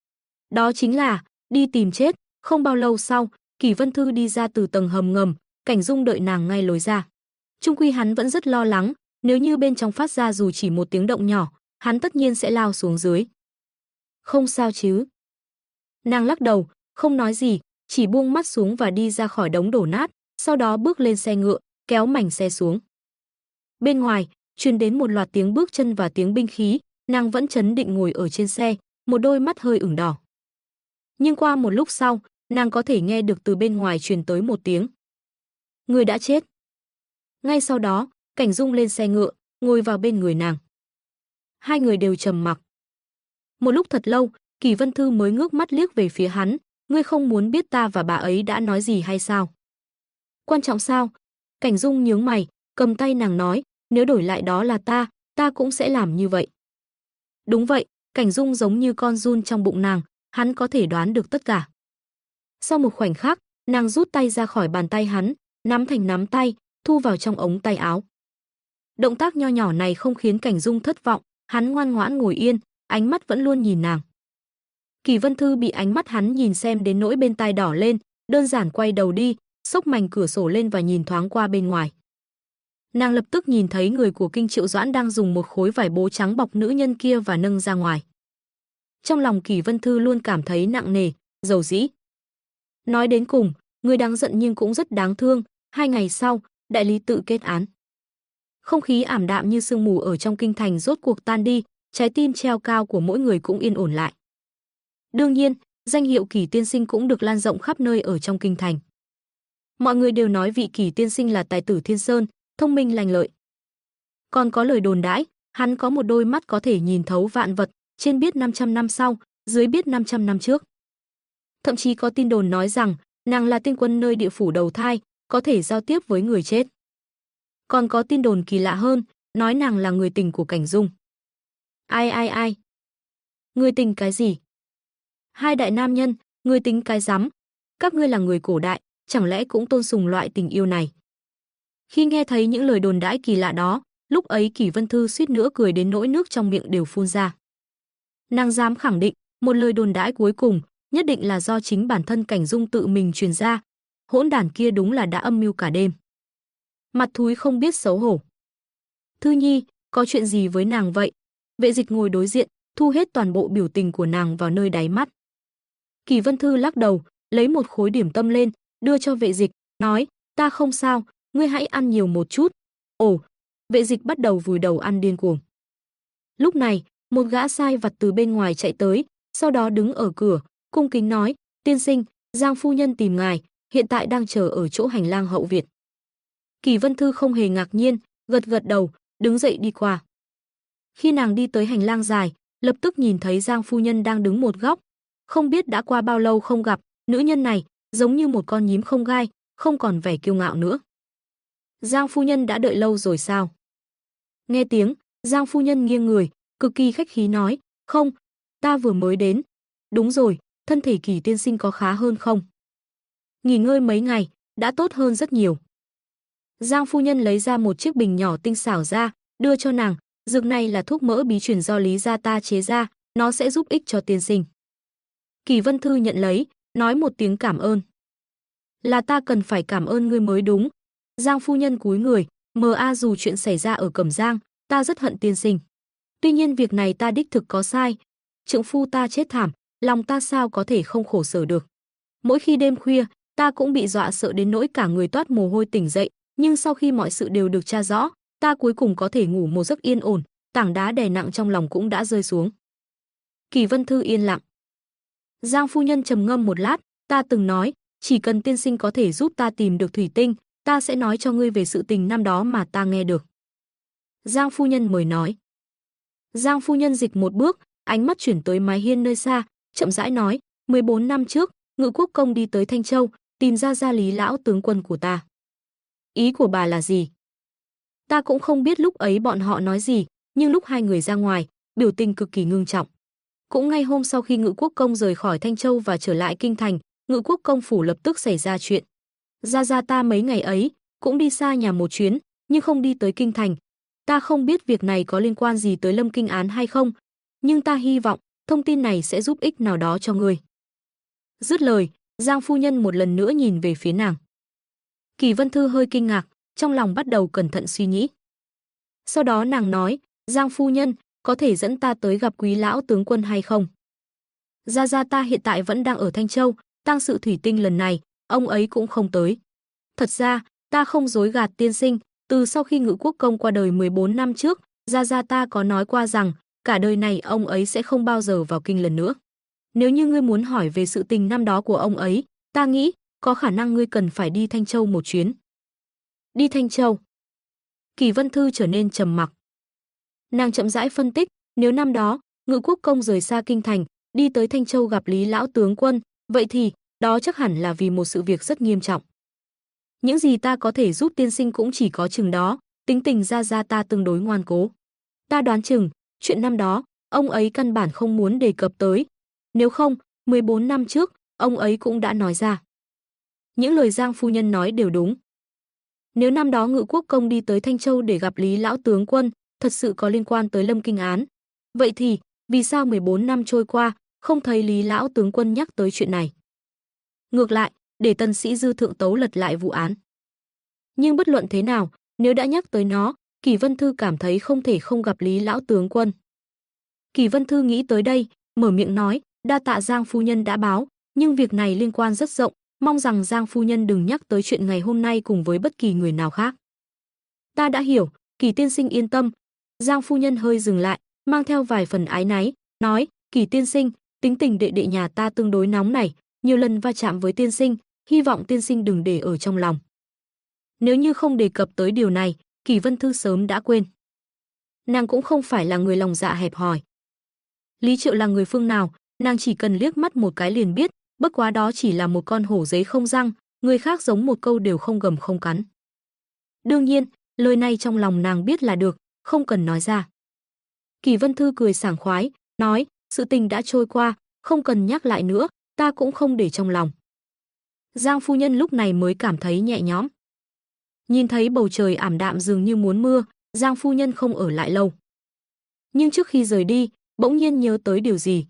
Đó chính là, đi tìm chết. Không bao lâu sau, Kỷ Vân Thư đi ra từ tầng hầm ngầm, Cảnh Dung đợi nàng ngay lối ra. Chung quy hắn vẫn rất lo lắng, nếu như bên trong phát ra dù chỉ một tiếng động nhỏ, hắn tất nhiên sẽ lao xuống dưới. Không sao chứ? Nàng lắc đầu, không nói gì, chỉ buông mắt xuống và đi ra khỏi đống đổ nát, sau đó bước lên xe ngựa, kéo mảnh xe xuống. Bên ngoài, truyền đến một loạt tiếng bước chân và tiếng binh khí, nàng vẫn trấn định ngồi ở trên xe, một đôi mắt hơi ửng đỏ. Nhưng qua một lúc sau, nàng có thể nghe được từ bên ngoài truyền tới một tiếng. Người đã chết. Ngay sau đó, Cảnh Dung lên xe ngựa, ngồi vào bên người nàng. Hai người đều trầm mặc. Một lúc thật lâu, Kỷ Vân Thư mới ngước mắt liếc về phía hắn, ngươi không muốn biết ta và bà ấy đã nói gì hay sao? Quan trọng sao? Cảnh Dung nhướng mày, cầm tay nàng nói, nếu đổi lại đó là ta cũng sẽ làm như vậy. Đúng vậy, Cảnh Dung giống như con giun trong bụng nàng, hắn có thể đoán được tất cả. Sau một khoảnh khắc, nàng rút tay ra khỏi bàn tay hắn, nắm thành nắm tay, thu vào trong ống tay áo. Động tác nho nhỏ này không khiến Cảnh Dung thất vọng, hắn ngoan ngoãn ngồi yên, ánh mắt vẫn luôn nhìn nàng. Kỷ Vân Thư bị ánh mắt hắn nhìn xem đến nỗi bên tai đỏ lên, đơn giản quay đầu đi, xốc mảnh cửa sổ lên và nhìn thoáng qua bên ngoài. Nàng lập tức nhìn thấy người của Kinh Triệu Doãn đang dùng một khối vải bố trắng bọc nữ nhân kia và nâng ra ngoài. Trong lòng Kỷ Vân Thư luôn cảm thấy nặng nề, dầu dĩ. Nói đến cùng, người đáng giận nhưng cũng rất đáng thương. 2 ngày sau, đại lý tự kết án. Không khí ảm đạm như sương mù ở trong kinh thành rốt cuộc tan đi, trái tim treo cao của mỗi người cũng yên ổn lại. Đương nhiên, danh hiệu Kỷ tiên sinh cũng được lan rộng khắp nơi ở trong kinh thành. Mọi người đều nói vị Kỷ tiên sinh là tài tử thiên sơn, thông minh lanh lợi. Còn có lời đồn đãi, hắn có một đôi mắt có thể nhìn thấu vạn vật, trên biết 500 năm sau, dưới biết 500 năm trước. Thậm chí có tin đồn nói rằng, nàng là tiên quân nơi địa phủ đầu thai, có thể giao tiếp với người chết. Còn có tin đồn kỳ lạ hơn, nói nàng là người tình của Cảnh Dung. Ai? Người tình cái gì? Hai đại nam nhân, người tính cái rắm. Các ngươi là người cổ đại, chẳng lẽ cũng tôn sùng loại tình yêu này? Khi nghe thấy những lời đồn đãi kỳ lạ đó, lúc ấy Kỷ Vân Thư suýt nữa cười đến nỗi nước trong miệng đều phun ra. Nàng dám khẳng định, một lời đồn đãi cuối cùng nhất định là do chính bản thân Cảnh Dung tự mình truyền ra. Hỗn đản kia đúng là đã âm mưu cả đêm. Mặt thúi không biết xấu hổ. Thư Nhi, có chuyện gì với nàng vậy? Vệ Dịch ngồi đối diện, thu hết toàn bộ biểu tình của nàng vào nơi đáy mắt. Kỷ Vân Thư lắc đầu, lấy một khối điểm tâm lên, đưa cho Vệ Dịch, nói, ta không sao, ngươi hãy ăn nhiều một chút. Ồ, Vệ Dịch bắt đầu vùi đầu ăn điên cuồng. Lúc này, một gã sai vặt từ bên ngoài chạy tới, sau đó đứng ở cửa, cung kính nói, tiên sinh, Giang phu nhân tìm ngài, hiện tại đang chờ ở chỗ hành lang hậu viện. Kỷ Vân Thư không hề ngạc nhiên, gật gật đầu, đứng dậy đi qua. Khi nàng đi tới hành lang dài, lập tức nhìn thấy Giang phu nhân đang đứng một góc. Không biết đã qua bao lâu không gặp, nữ nhân này giống như một con nhím không gai, không còn vẻ kiêu ngạo nữa. Giang phu nhân đã đợi lâu rồi sao? Nghe tiếng, Giang phu nhân nghiêng người, cực kỳ khách khí nói, không, ta vừa mới đến. Đúng rồi, thân thể Kỷ tiên sinh có khá hơn không? Nghỉ ngơi mấy ngày, đã tốt hơn rất nhiều. Giang phu nhân lấy ra một chiếc bình nhỏ tinh xảo ra, đưa cho nàng, dược này là thuốc mỡ bí truyền do Lý gia ta chế ra, nó sẽ giúp ích cho tiên sinh. Kỷ Vân Thư nhận lấy, nói một tiếng cảm ơn. Là ta cần phải cảm ơn ngươi mới đúng. Giang phu nhân cúi người, dù chuyện xảy ra ở Cẩm Giang, ta rất hận tiên sinh. Tuy nhiên việc này ta đích thực có sai. Trượng phu ta chết thảm, lòng ta sao có thể không khổ sở được. Mỗi khi đêm khuya, ta cũng bị dọa sợ đến nỗi cả người toát mồ hôi tỉnh dậy, nhưng sau khi mọi sự đều được tra rõ, ta cuối cùng có thể ngủ một giấc yên ổn, tảng đá đè nặng trong lòng cũng đã rơi xuống. Kỷ Vân Thư yên lặng. Giang phu nhân trầm ngâm một lát, ta từng nói, chỉ cần tiên sinh có thể giúp ta tìm được thủy tinh, ta sẽ nói cho ngươi về sự tình năm đó mà ta nghe được. Giang phu nhân mời nói. Giang phu nhân dịch một bước, ánh mắt chuyển tới mái hiên nơi xa, chậm rãi nói, 14 năm trước, Ngự Quốc công đi tới Thanh Châu, tìm ra Lý lão tướng quân của ta. Ý của bà là gì? Ta cũng không biết lúc ấy bọn họ nói gì, nhưng lúc hai người ra ngoài, biểu tình cực kỳ ngưng trọng. Cũng ngay hôm sau khi Ngự Quốc công rời khỏi Thanh Châu và trở lại kinh thành, Ngự Quốc công phủ lập tức xảy ra chuyện. Gia ta mấy ngày ấy cũng đi xa nhà một chuyến, nhưng không đi tới kinh thành. Ta không biết việc này có liên quan gì tới Lâm Kinh án hay không, nhưng ta hy vọng thông tin này sẽ giúp ích nào đó cho ngươi. Dứt lời, Giang phu nhân một lần nữa nhìn về phía nàng. Kỷ Vân Thư hơi kinh ngạc, trong lòng bắt đầu cẩn thận suy nghĩ. Sau đó nàng nói, Giang phu nhân, có thể dẫn ta tới gặp Quý lão tướng quân hay không? Gia ta hiện tại vẫn đang ở Thanh Châu, tang sự thủy tinh lần này, ông ấy cũng không tới. Thật ra, ta không dối gạt tiên sinh, từ sau khi Ngự Quốc công qua đời 14 năm trước, Gia ta có nói qua rằng, cả đời này ông ấy sẽ không bao giờ vào kinh lần nữa. Nếu như ngươi muốn hỏi về sự tình năm đó của ông ấy, ta nghĩ, có khả năng ngươi cần phải đi Thanh Châu một chuyến. Đi Thanh Châu. Kỷ Vân Thư trở nên trầm mặc. Nàng chậm rãi phân tích, nếu năm đó, Ngự Quốc công rời xa kinh thành, đi tới Thanh Châu gặp Lý lão tướng quân, vậy thì, đó chắc hẳn là vì một sự việc rất nghiêm trọng. Những gì ta có thể giúp tiên sinh cũng chỉ có chừng đó, tính tình Gia ta tương đối ngoan cố. Ta đoán chừng, chuyện năm đó, ông ấy căn bản không muốn đề cập tới. Nếu không, 14 năm trước, ông ấy cũng đã nói ra. Những lời Giang phu nhân nói đều đúng. Nếu năm đó Ngự Quốc công đi tới Thanh Châu để gặp Lý lão tướng quân, thật sự có liên quan tới Lâm Kinh án. Vậy thì, vì sao 14 năm trôi qua, không thấy Lý lão tướng quân nhắc tới chuyện này? Ngược lại, để tân sĩ Dư Thượng Tấu lật lại vụ án. Nhưng bất luận thế nào, nếu đã nhắc tới nó, Kỷ Vân Thư cảm thấy không thể không gặp Lý lão tướng quân. Kỷ Vân Thư nghĩ tới đây, mở miệng nói, đa tạ Giang phu nhân đã báo, nhưng việc này liên quan rất rộng, mong rằng Giang phu nhân đừng nhắc tới chuyện ngày hôm nay cùng với bất kỳ người nào khác. Ta đã hiểu, Kỷ tiên sinh yên tâm. Giang phu nhân hơi dừng lại, mang theo vài phần áy náy, nói, Kỷ tiên sinh, tính tình đệ đệ nhà ta tương đối nóng nảy, nhiều lần va chạm với tiên sinh, hy vọng tiên sinh đừng để ở trong lòng. Nếu như không đề cập tới điều này, Kỷ Vân Thư sớm đã quên. Nàng cũng không phải là người lòng dạ hẹp hòi. Lý Triệu là người phương nào, nàng chỉ cần liếc mắt một cái liền biết, bất quá đó chỉ là một con hổ giấy không răng, người khác giống một câu đều không gầm không cắn. Đương nhiên, lời này trong lòng nàng biết là được, không cần nói ra. Kỷ Vân Thư cười sảng khoái, nói, sự tình đã trôi qua, không cần nhắc lại nữa, ta cũng không để trong lòng. Giang phu nhân lúc này mới cảm thấy nhẹ nhõm. Nhìn thấy bầu trời ảm đạm dường như muốn mưa, Giang phu nhân không ở lại lâu. Nhưng trước khi rời đi, bỗng nhiên nhớ tới điều gì.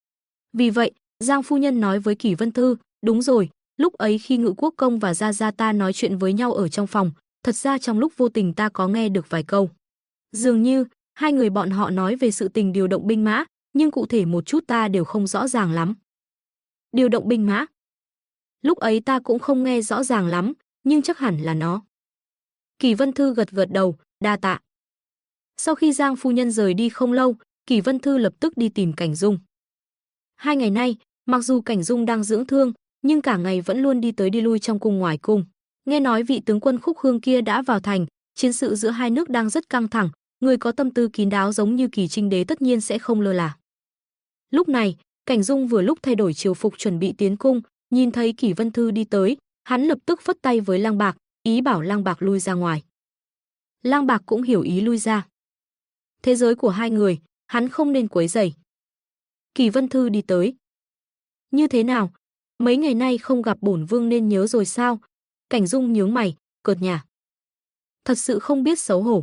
Vì vậy, Giang phu nhân nói với Kỷ Vân Thư, đúng rồi, lúc ấy khi Ngự Quốc Công và Gia Gia ta nói chuyện với nhau ở trong phòng, thật ra trong lúc vô tình ta có nghe được vài câu. Dường như, hai người bọn họ nói về sự tình điều động binh mã, nhưng cụ thể một chút ta đều không rõ ràng lắm. Điều động binh mã? Lúc ấy ta cũng không nghe rõ ràng lắm, nhưng chắc hẳn là nó. Kỷ Vân Thư gật gật đầu, đa tạ. Sau khi Giang phu nhân rời đi không lâu, Kỷ Vân Thư lập tức đi tìm Cảnh Dung. 2 ngày nay, mặc dù Cảnh Dung đang dưỡng thương, nhưng cả ngày vẫn luôn đi tới đi lui trong cung ngoài cung. Nghe nói vị tướng quân Khúc Hương kia đã vào thành, chiến sự giữa hai nước đang rất căng thẳng, người có tâm tư kín đáo giống như Kỳ Trinh đế tất nhiên sẽ không lơ là. Lúc này, Cảnh Dung vừa lúc thay đổi triều phục chuẩn bị tiến cung, nhìn thấy Kỷ Vân Thư đi tới, hắn lập tức phất tay với Lang Bạc, ý bảo Lang Bạc lui ra ngoài. Lang Bạc cũng hiểu ý lui ra. Thế giới của hai người, hắn không nên quấy rầy. Kỷ Vân Thư đi tới. Như thế nào? Mấy ngày nay không gặp bổn vương nên nhớ rồi sao? Cảnh Dung nhướng mày, cợt nhả. Thật sự không biết xấu hổ.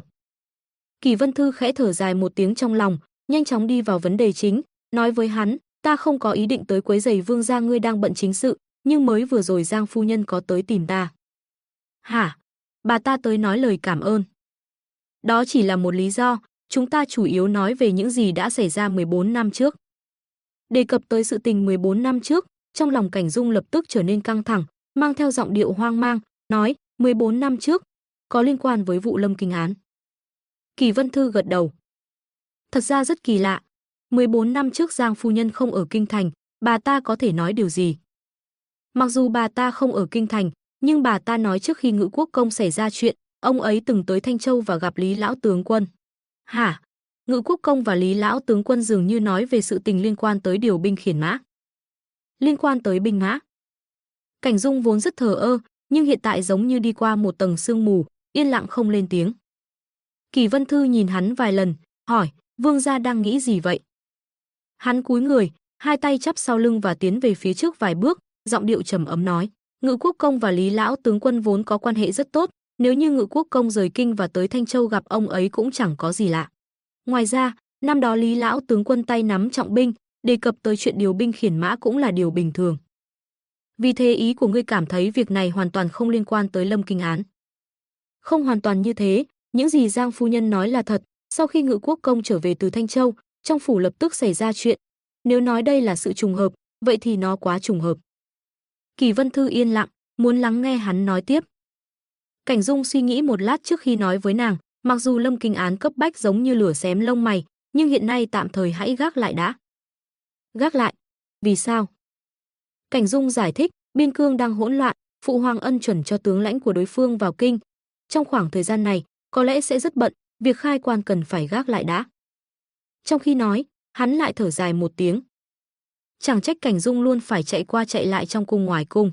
Kỷ Vân Thư khẽ thở dài một tiếng trong lòng, nhanh chóng đi vào vấn đề chính, nói với hắn, ta không có ý định tới quấy rầy vương gia, ngươi đang bận chính sự, nhưng mới vừa rồi Giang phu nhân có tới tìm ta. Hả? Bà ta tới nói lời cảm ơn. Đó chỉ là một lý do, chúng ta chủ yếu nói về những gì đã xảy ra 14 năm trước. Đề cập tới sự tình 14 năm trước, trong lòng Cảnh Dung lập tức trở nên căng thẳng, mang theo giọng điệu hoang mang, nói, 14 năm trước, có liên quan với vụ Lâm Kinh án. Kỷ Vân Thư gật đầu. Thật ra rất kỳ lạ, 14 năm trước Giang phu nhân không ở kinh thành, bà ta có thể nói điều gì? Mặc dù bà ta không ở kinh thành, nhưng bà ta nói trước khi Ngự Quốc Công xảy ra chuyện, ông ấy từng tới Thanh Châu và gặp Lý lão tướng quân. Hả? Ngự Quốc Công và Lý lão tướng quân dường như nói về sự tình liên quan tới điều binh khiển mã. Liên quan tới binh mã? Cảnh Dung vốn rất thờ ơ, nhưng hiện tại giống như đi qua một tầng sương mù, yên lặng không lên tiếng. Kỷ Vân Thư nhìn hắn vài lần, hỏi, vương gia đang nghĩ gì vậy? Hắn cúi người, hai tay chắp sau lưng và tiến về phía trước vài bước, giọng điệu trầm ấm nói, Ngự Quốc Công và Lý lão tướng quân vốn có quan hệ rất tốt, nếu như Ngự Quốc Công rời kinh và tới Thanh Châu gặp ông ấy cũng chẳng có gì lạ. Ngoài ra, năm đó Lý lão tướng quân tay nắm trọng binh, đề cập tới chuyện điều binh khiển mã cũng là điều bình thường. Vì thế ý của ngươi cảm thấy việc này hoàn toàn không liên quan tới Lâm Kinh án. Không hoàn toàn như thế, những gì Giang phu nhân nói là thật, sau khi Ngự Quốc Công trở về từ Thanh Châu, trong phủ lập tức xảy ra chuyện. Nếu nói đây là sự trùng hợp, vậy thì nó quá trùng hợp. Kỷ Vân Thư yên lặng, muốn lắng nghe hắn nói tiếp. Cảnh Dung suy nghĩ một lát trước khi nói với nàng, mặc dù Lâm Kinh án cấp bách giống như lửa xém lông mày, nhưng hiện nay tạm thời hãy gác lại đã. Gác lại? Vì sao? Cảnh Dung giải thích, biên cương đang hỗn loạn, phụ hoàng ân chuẩn cho tướng lãnh của đối phương vào kinh. Trong khoảng thời gian này, có lẽ sẽ rất bận, việc khai quan cần phải gác lại đã. Trong khi nói, hắn lại thở dài một tiếng. Chẳng trách Cảnh Dung luôn phải chạy qua chạy lại trong cung ngoài cung.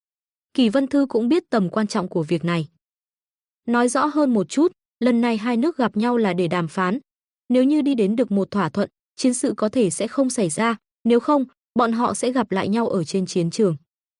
Kỷ Vân Thư cũng biết tầm quan trọng của việc này. Nói rõ hơn một chút, lần này hai nước gặp nhau là để đàm phán. Nếu như đi đến được một thỏa thuận, chiến sự có thể sẽ không xảy ra, nếu không, bọn họ sẽ gặp lại nhau ở trên chiến trường.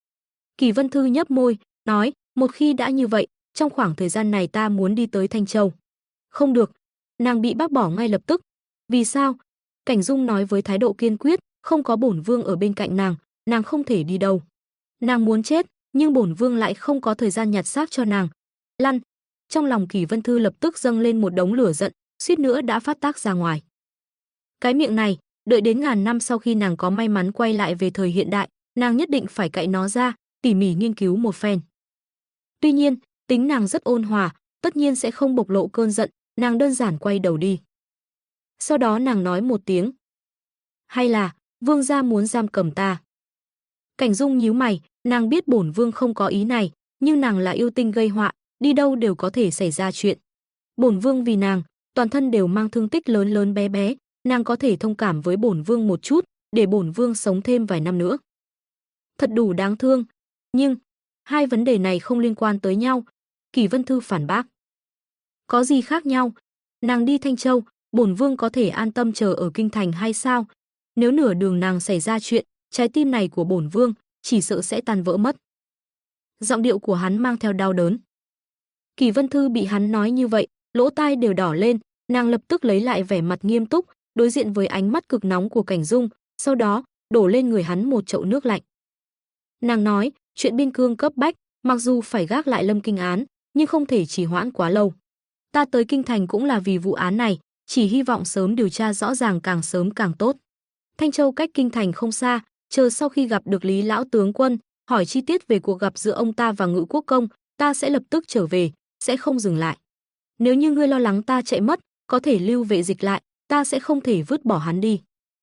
Kỷ Vân Thư nhấp môi, nói, một khi đã như vậy, trong khoảng thời gian này ta muốn đi tới Thanh Châu. Không được, nàng bị bác bỏ ngay lập tức. Vì sao? Cảnh Dung nói với thái độ kiên quyết, không có bổn vương ở bên cạnh nàng không thể đi đâu. Nàng muốn chết, nhưng bổn vương lại không có thời gian nhặt xác cho nàng. Lăn! Trong lòng Kỷ Vân Thư lập tức dâng lên một đống lửa giận, suýt nữa đã phát tác ra ngoài. Cái miệng này, đợi đến ngàn năm sau khi nàng có may mắn quay lại về thời hiện đại, nàng nhất định phải cạy nó ra, tỉ mỉ nghiên cứu một phen. Tuy nhiên, tính nàng rất ôn hòa, tất nhiên sẽ không bộc lộ cơn giận, nàng đơn giản quay đầu đi. Sau đó nàng nói một tiếng. Hay là, vương gia muốn giam cầm ta? Cảnh Dung nhíu mày, nàng biết bổn vương không có ý này, nhưng nàng là yêu tinh gây họa, đi đâu đều có thể xảy ra chuyện. Bổn vương vì nàng, toàn thân đều mang thương tích lớn lớn bé bé, nàng có thể thông cảm với bổn vương một chút, để bổn vương sống thêm vài năm nữa. Thật đủ đáng thương, nhưng hai vấn đề này không liên quan tới nhau. Kỷ Vân Thư phản bác. Có gì khác nhau? Nàng đi Thanh Châu, bổn vương có thể an tâm chờ ở kinh thành hay sao? Nếu nửa đường nàng xảy ra chuyện, trái tim này của bổn vương chỉ sợ sẽ tan vỡ mất. Giọng điệu của hắn mang theo đau đớn. Kỳ Vân Thư bị hắn nói như vậy, lỗ tai đều đỏ lên, nàng lập tức lấy lại vẻ mặt nghiêm túc, đối diện với ánh mắt cực nóng của Cảnh Dung, sau đó đổ lên người hắn một chậu nước lạnh. Nàng nói, chuyện biên cương cấp bách, mặc dù phải gác lại Lâm Kinh án, nhưng không thể trì hoãn quá lâu. Ta tới kinh thành cũng là vì vụ án này, chỉ hy vọng sớm điều tra rõ ràng, càng sớm càng tốt. Thanh Châu cách kinh thành không xa, chờ sau khi gặp được Lý lão tướng quân, hỏi chi tiết về cuộc gặp giữa ông ta và Ngự Quốc công, ta sẽ lập tức trở về, sẽ không dừng lại. Nếu như ngươi lo lắng ta chạy mất, có thể lưu Vệ Dịch lại, ta sẽ không thể vứt bỏ hắn đi.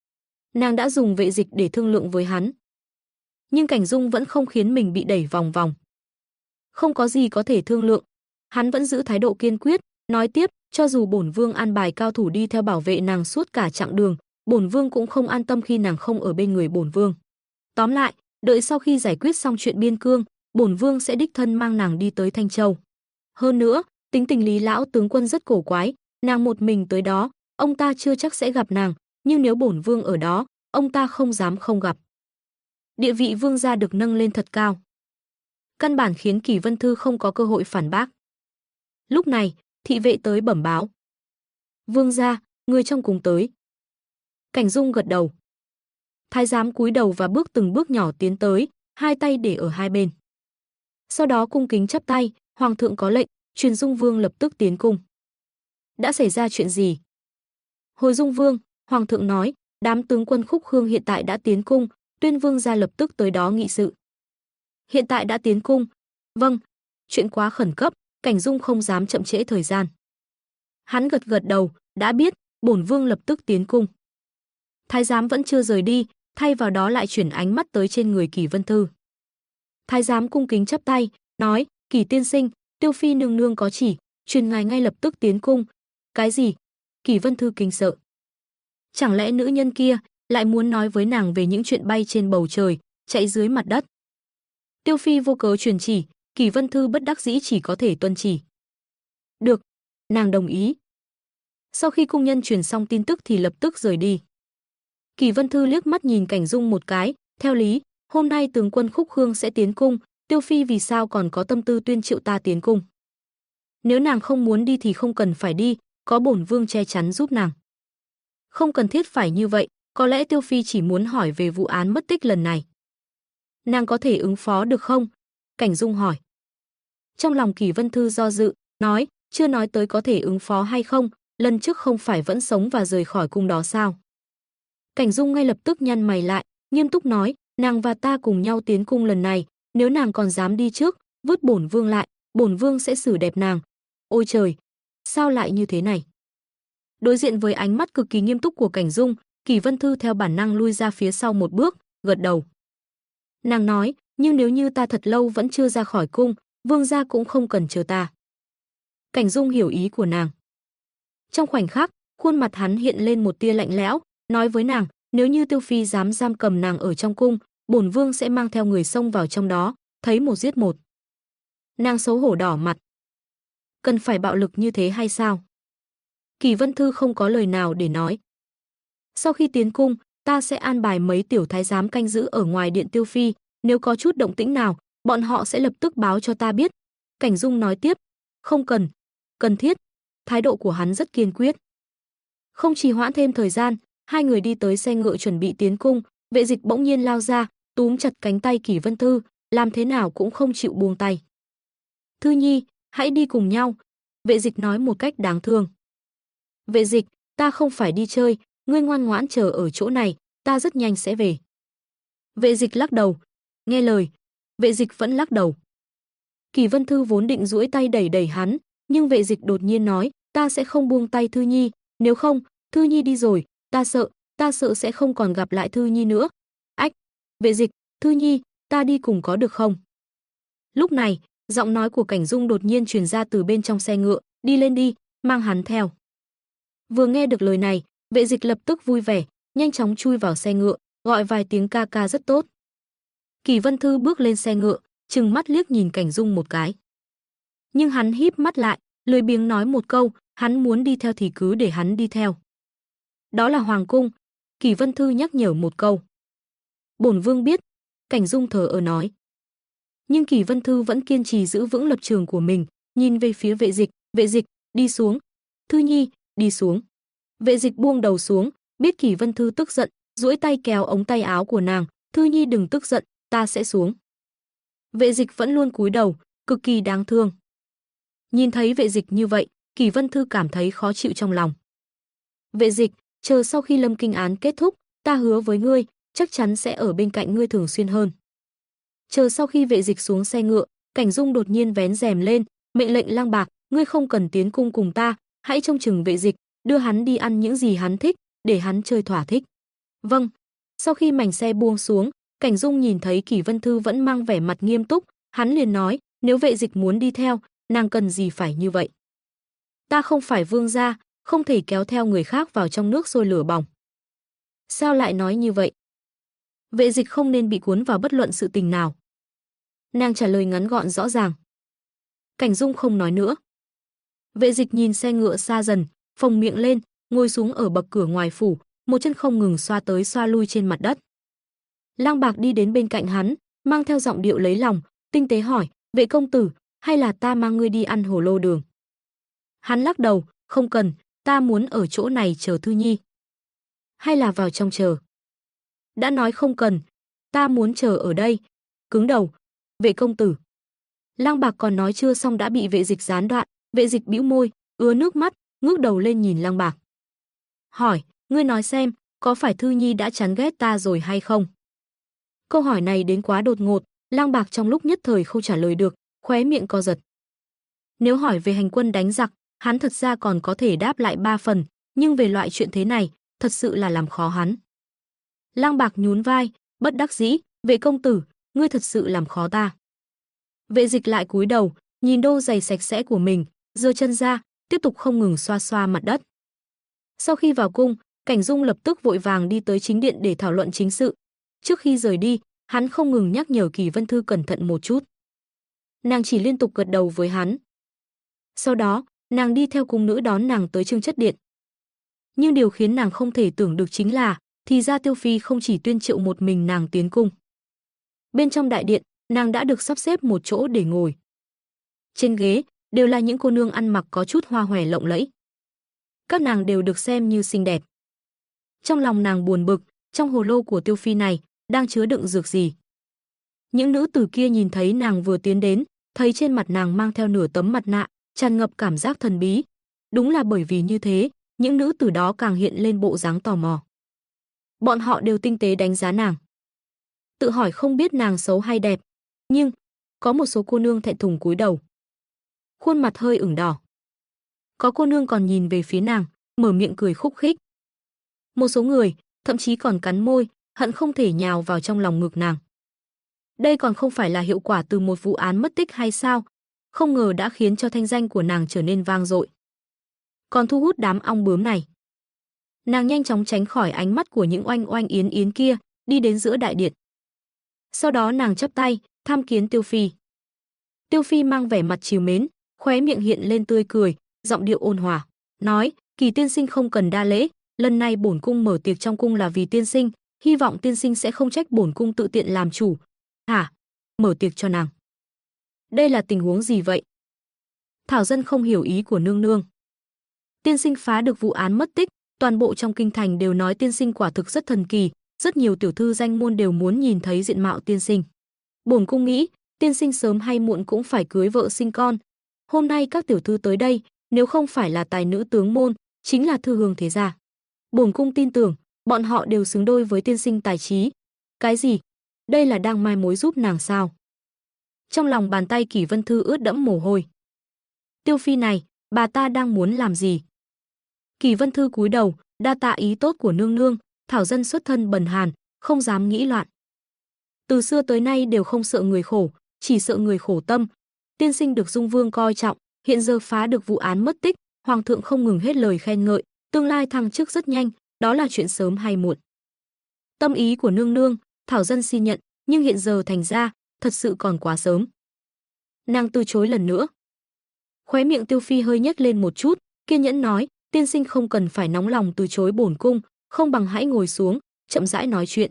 Nàng đã dùng Vệ Dịch để thương lượng với hắn, nhưng Cảnh Dung vẫn không khiến mình bị đẩy vòng vòng. Không có gì có thể thương lượng, hắn vẫn giữ thái độ kiên quyết, nói tiếp, cho dù bổn vương an bài cao thủ đi theo bảo vệ nàng suốt cả chặng đường, bổn vương cũng không an tâm khi nàng không ở bên người bổn vương. Tóm lại, đợi sau khi giải quyết xong chuyện biên cương, bổn vương sẽ đích thân mang nàng đi tới Thanh Châu. Hơn nữa, tính tình Lý lão tướng quân rất cổ quái, nàng một mình tới đó, ông ta chưa chắc sẽ gặp nàng, nhưng nếu bổn vương ở đó, ông ta không dám không gặp. Địa vị vương gia được nâng lên thật cao, căn bản khiến Kỳ Vân Thư không có cơ hội phản bác. Lúc này, thị vệ tới bẩm báo. Vương gia, người trong cùng tới. Cảnh Dung gật đầu. Thái giám cúi đầu và bước từng bước nhỏ tiến tới, hai tay để ở hai bên. Sau đó cung kính chắp tay, hoàng thượng có lệnh, truyền Dung Vương lập tức tiến cung. Đã xảy ra chuyện gì? Hồi Dung Vương, hoàng thượng nói, đám tướng quân Khúc Khương hiện tại đã tiến cung, tuyên vương gia lập tức tới đó nghị sự. Hiện tại đã tiến cung? Vâng, chuyện quá khẩn cấp, Cảnh Dung không dám chậm trễ thời gian. Hắn gật gật đầu, đã biết, bổn vương lập tức tiến cung. Thái giám vẫn chưa rời đi, thay vào đó lại chuyển ánh mắt tới trên người Kỳ Vân Thư. Thái giám cung kính chắp tay, nói, Kỳ tiên sinh, Tiêu phi nương nương có chỉ, truyền ngài ngay lập tức tiến cung. Cái gì? Kỳ Vân Thư kinh sợ. Chẳng lẽ nữ nhân kia lại muốn nói với nàng về những chuyện bay trên bầu trời, chạy dưới mặt đất? Tiêu phi vô cớ truyền chỉ, Kỳ Vân Thư bất đắc dĩ chỉ có thể tuân chỉ. Được, nàng đồng ý. Sau khi cung nhân truyền xong tin tức thì lập tức rời đi. Kỳ Vân Thư liếc mắt nhìn Cảnh Dung một cái, theo lý, hôm nay tướng quân Khúc Khương sẽ tiến cung, Tiêu phi vì sao còn có tâm tư tuyên triệu ta tiến cung? Nếu nàng không muốn đi thì không cần phải đi, có bổn vương che chắn giúp nàng. Không cần thiết phải như vậy, có lẽ Tiêu phi chỉ muốn hỏi về vụ án mất tích lần này. Nàng có thể ứng phó được không? Cảnh Dung hỏi. Trong lòng Kỳ Vân Thư do dự, nói, chưa nói tới có thể ứng phó hay không, lần trước không phải vẫn sống và rời khỏi cung đó sao? Cảnh Dung ngay lập tức nhăn mày lại, nghiêm túc nói, nàng và ta cùng nhau tiến cung lần này, nếu nàng còn dám đi trước, vứt bổn vương lại, bổn vương sẽ xử đẹp nàng. Ôi trời, sao lại như thế này? Đối diện với ánh mắt cực kỳ nghiêm túc của Cảnh Dung, Kỳ Vân Thư theo bản năng lui ra phía sau một bước, gật đầu. Nàng nói, nhưng nếu như ta thật lâu vẫn chưa ra khỏi cung, vương gia cũng không cần chờ ta. Cảnh Dung hiểu ý của nàng. Trong khoảnh khắc, khuôn mặt hắn hiện lên một tia lạnh lẽo, nói với nàng, nếu như Tiêu phi dám giam cầm nàng ở trong cung, bổn vương sẽ mang theo người xông vào trong đó, thấy một giết một. Nàng xấu hổ đỏ mặt. Cần phải bạo lực như thế hay sao? Kỳ Vân Thư không có lời nào để nói. Sau khi tiến cung, ta sẽ an bài mấy tiểu thái giám canh giữ ở ngoài điện Tiêu phi, nếu có chút động tĩnh nào, bọn họ sẽ lập tức báo cho ta biết. Cảnh Dung nói tiếp, không cần, cần thiết. Thái độ của hắn rất kiên quyết. Không trì hoãn thêm thời gian, hai người đi tới xe ngựa chuẩn bị tiến cung, Vệ Dịch bỗng nhiên lao ra, túm chặt cánh tay Kỳ Vân Thư, làm thế nào cũng không chịu buông tay. Thư nhi, hãy đi cùng nhau, Vệ Dịch nói một cách đáng thương. Vệ Dịch, ta không phải đi chơi, ngươi ngoan ngoãn chờ ở chỗ này, ta rất nhanh sẽ về. Vệ Dịch lắc đầu, nghe lời, Vệ Dịch vẫn lắc đầu. Kỳ Vân Thư vốn định duỗi tay đẩy đẩy hắn, nhưng Vệ Dịch đột nhiên nói, ta sẽ không buông tay Thư nhi, nếu không, Thư nhi đi rồi, ta sợ sẽ không còn gặp lại Thư nhi nữa. Ách, Vệ Dịch, Thư nhi, ta đi cùng có được không? Lúc này, giọng nói của Cảnh Dung đột nhiên truyền ra từ bên trong xe ngựa, đi lên đi, mang hắn theo. Vừa nghe được lời này, Vệ Dịch lập tức vui vẻ, nhanh chóng chui vào xe ngựa, gọi vài tiếng ca ca rất tốt. Kỳ Vân Thư bước lên xe ngựa, trừng mắt liếc nhìn Cảnh Dung một cái. Nhưng hắn híp mắt lại, lười biếng nói một câu, hắn muốn đi theo thì cứ để hắn đi theo. Đó là hoàng cung, Kỳ Vân Thư nhắc nhở một câu. Bổn vương biết, Cảnh Dung thờ ơ nói. Nhưng Kỳ Vân Thư vẫn kiên trì giữ vững lập trường của mình, nhìn về phía Vệ Dịch, đi xuống. Thư Nhi, đi xuống. Vệ Dịch buông đầu xuống, biết Kỷ Vân Thư tức giận, duỗi tay kéo ống tay áo của nàng, Thư Nhi đừng tức giận, ta sẽ xuống. Vệ Dịch vẫn luôn cúi đầu, cực kỳ đáng thương. Nhìn thấy Vệ Dịch như vậy, Kỷ Vân Thư cảm thấy khó chịu trong lòng. Vệ Dịch, chờ sau khi Lâm Kinh án kết thúc, ta hứa với ngươi, chắc chắn sẽ ở bên cạnh ngươi thường xuyên hơn. Chờ sau khi Vệ Dịch xuống xe ngựa, Cảnh Dung đột nhiên vén rèm lên, mệnh lệnh Lang Bạc, ngươi không cần tiến cung cùng ta, hãy trông chừng Vệ Dịch, đưa hắn đi ăn những gì hắn thích, để hắn chơi thỏa thích. Vâng. Sau khi mảnh xe buông xuống, Cảnh Dung nhìn thấy Kỷ Vân Thư vẫn mang vẻ mặt nghiêm túc, hắn liền nói, nếu Vệ Dịch muốn đi theo, nàng cần gì phải như vậy? Ta không phải vương gia, không thể kéo theo người khác vào trong nước sôi lửa bỏng. Sao lại nói như vậy? Vệ Dịch không nên bị cuốn vào bất luận sự tình nào. Nàng trả lời ngắn gọn rõ ràng. Cảnh Dung không nói nữa. Vệ Dịch nhìn xe ngựa xa dần, phồng miệng lên, ngồi xuống ở bậc cửa ngoài phủ, một chân không ngừng xoa tới xoa lui trên mặt đất. Lang Bạc đi đến bên cạnh hắn, mang theo giọng điệu lấy lòng, tinh tế hỏi, Vệ công tử, hay là ta mang ngươi đi ăn hồ lô đường? Hắn lắc đầu, không cần, ta muốn ở chỗ này chờ Thư Nhi. Hay là vào trong chờ? Đã nói không cần, ta muốn chờ ở đây. Cứng đầu, Vệ công tử. Lang Bạc còn nói chưa xong đã bị Vệ Dịch gián đoạn, Vệ Dịch bĩu môi, ứa nước mắt, ngước đầu lên nhìn Lang Bạc. Hỏi, ngươi nói xem, có phải Thư Nhi đã chán ghét ta rồi hay không? Câu hỏi này đến quá đột ngột, Lang Bạc trong lúc nhất thời không trả lời được, khóe miệng co giật. Nếu hỏi về hành quân đánh giặc, hắn thật ra còn có thể đáp lại 3 phần, nhưng về loại chuyện thế này, thật sự là làm khó hắn. Lang Bạc nhún vai, bất đắc dĩ, Vệ công tử, ngươi thật sự làm khó ta. Vệ Dịch lại cúi đầu, nhìn đôi giày sạch sẽ của mình, giơ chân ra, tiếp tục không ngừng xoa xoa mặt đất. Sau khi vào cung, Cảnh Dung lập tức vội vàng đi tới chính điện để thảo luận chính sự. Trước khi rời đi, hắn không ngừng nhắc nhở Kỷ Vân Thư cẩn thận một chút. Nàng chỉ liên tục gật đầu với hắn. Sau đó, nàng đi theo cung nữ đón nàng tới Trương Chất Điện. Nhưng điều khiến nàng không thể tưởng được chính là, thì ra Tiêu Phi không chỉ tuyên triệu một mình nàng tiến cung. Bên trong đại điện, nàng đã được sắp xếp một chỗ để ngồi. Trên ghế, đều là những cô nương ăn mặc có chút hoa hòe lộng lẫy. Các nàng đều được xem như xinh đẹp. Trong lòng nàng buồn bực, trong hồ lô của Tiêu Phi này, đang chứa đựng dược gì? Những nữ tử kia nhìn thấy nàng vừa tiến đến, thấy trên mặt nàng mang theo nửa tấm mặt nạ, tràn ngập cảm giác thần bí. Đúng là bởi vì như thế, những nữ tử đó càng hiện lên bộ dáng tò mò. Bọn họ đều tinh tế đánh giá nàng. Tự hỏi không biết nàng xấu hay đẹp, nhưng có một số cô nương thẹn thùng cúi đầu, khuôn mặt hơi ửng đỏ. Có cô nương còn nhìn về phía nàng, mở miệng cười khúc khích. Một số người thậm chí còn cắn môi, hận không thể nhào vào trong lòng ngực nàng. Đây còn không phải là hiệu quả từ một vụ án mất tích hay sao? Không ngờ đã khiến cho thanh danh của nàng trở nên vang dội, còn thu hút đám ong bướm này. Nàng nhanh chóng tránh khỏi ánh mắt của những oanh oanh yến yến kia, đi đến giữa đại điện. Sau đó nàng chắp tay, tham kiến Tiêu Phi. Tiêu Phi mang vẻ mặt trìu mến, khóe miệng hiện lên tươi cười, giọng điệu ôn hòa, nói, Kỳ tiên sinh không cần đa lễ, lần này bổn cung mở tiệc trong cung là vì tiên sinh, hy vọng tiên sinh sẽ không trách bổn cung tự tiện làm chủ. Hả? Mở tiệc cho nàng? Đây là tình huống gì vậy? Thảo dân không hiểu ý của nương nương. Tiên sinh phá được vụ án mất tích, toàn bộ trong kinh thành đều nói tiên sinh quả thực rất thần kỳ, rất nhiều tiểu thư danh môn đều muốn nhìn thấy diện mạo tiên sinh. Bổn cung nghĩ, tiên sinh sớm hay muộn cũng phải cưới vợ sinh con. Hôm nay các tiểu thư tới đây, nếu không phải là tài nữ tướng môn, chính là thư hương thế gia. Bổn cung tin tưởng, bọn họ đều xứng đôi với tiên sinh tài trí. Cái gì? Đây là đang mai mối giúp nàng sao? Trong lòng bàn tay Kỷ Vân Thư ướt đẫm mồ hôi. Tiêu Phi này, bà ta đang muốn làm gì? Kỷ Vân Thư cúi đầu, đa tạ ý tốt của nương nương, thảo dân xuất thân bần hàn, không dám nghĩ loạn. Từ xưa tới nay đều không sợ người khổ, chỉ sợ người khổ tâm. Tiên sinh được Dung Vương coi trọng, hiện giờ phá được vụ án mất tích, hoàng thượng không ngừng hết lời khen ngợi, tương lai thăng chức rất nhanh, đó là chuyện sớm hay muộn. Tâm ý của nương nương, thảo dân xin nhận, nhưng hiện giờ thành ra, thật sự còn quá sớm. Nàng từ chối lần nữa. Khóe miệng Tiêu Phi hơi nhếch lên một chút, kiên nhẫn nói, tiên sinh không cần phải nóng lòng từ chối bổn cung, không bằng hãy ngồi xuống, chậm rãi nói chuyện.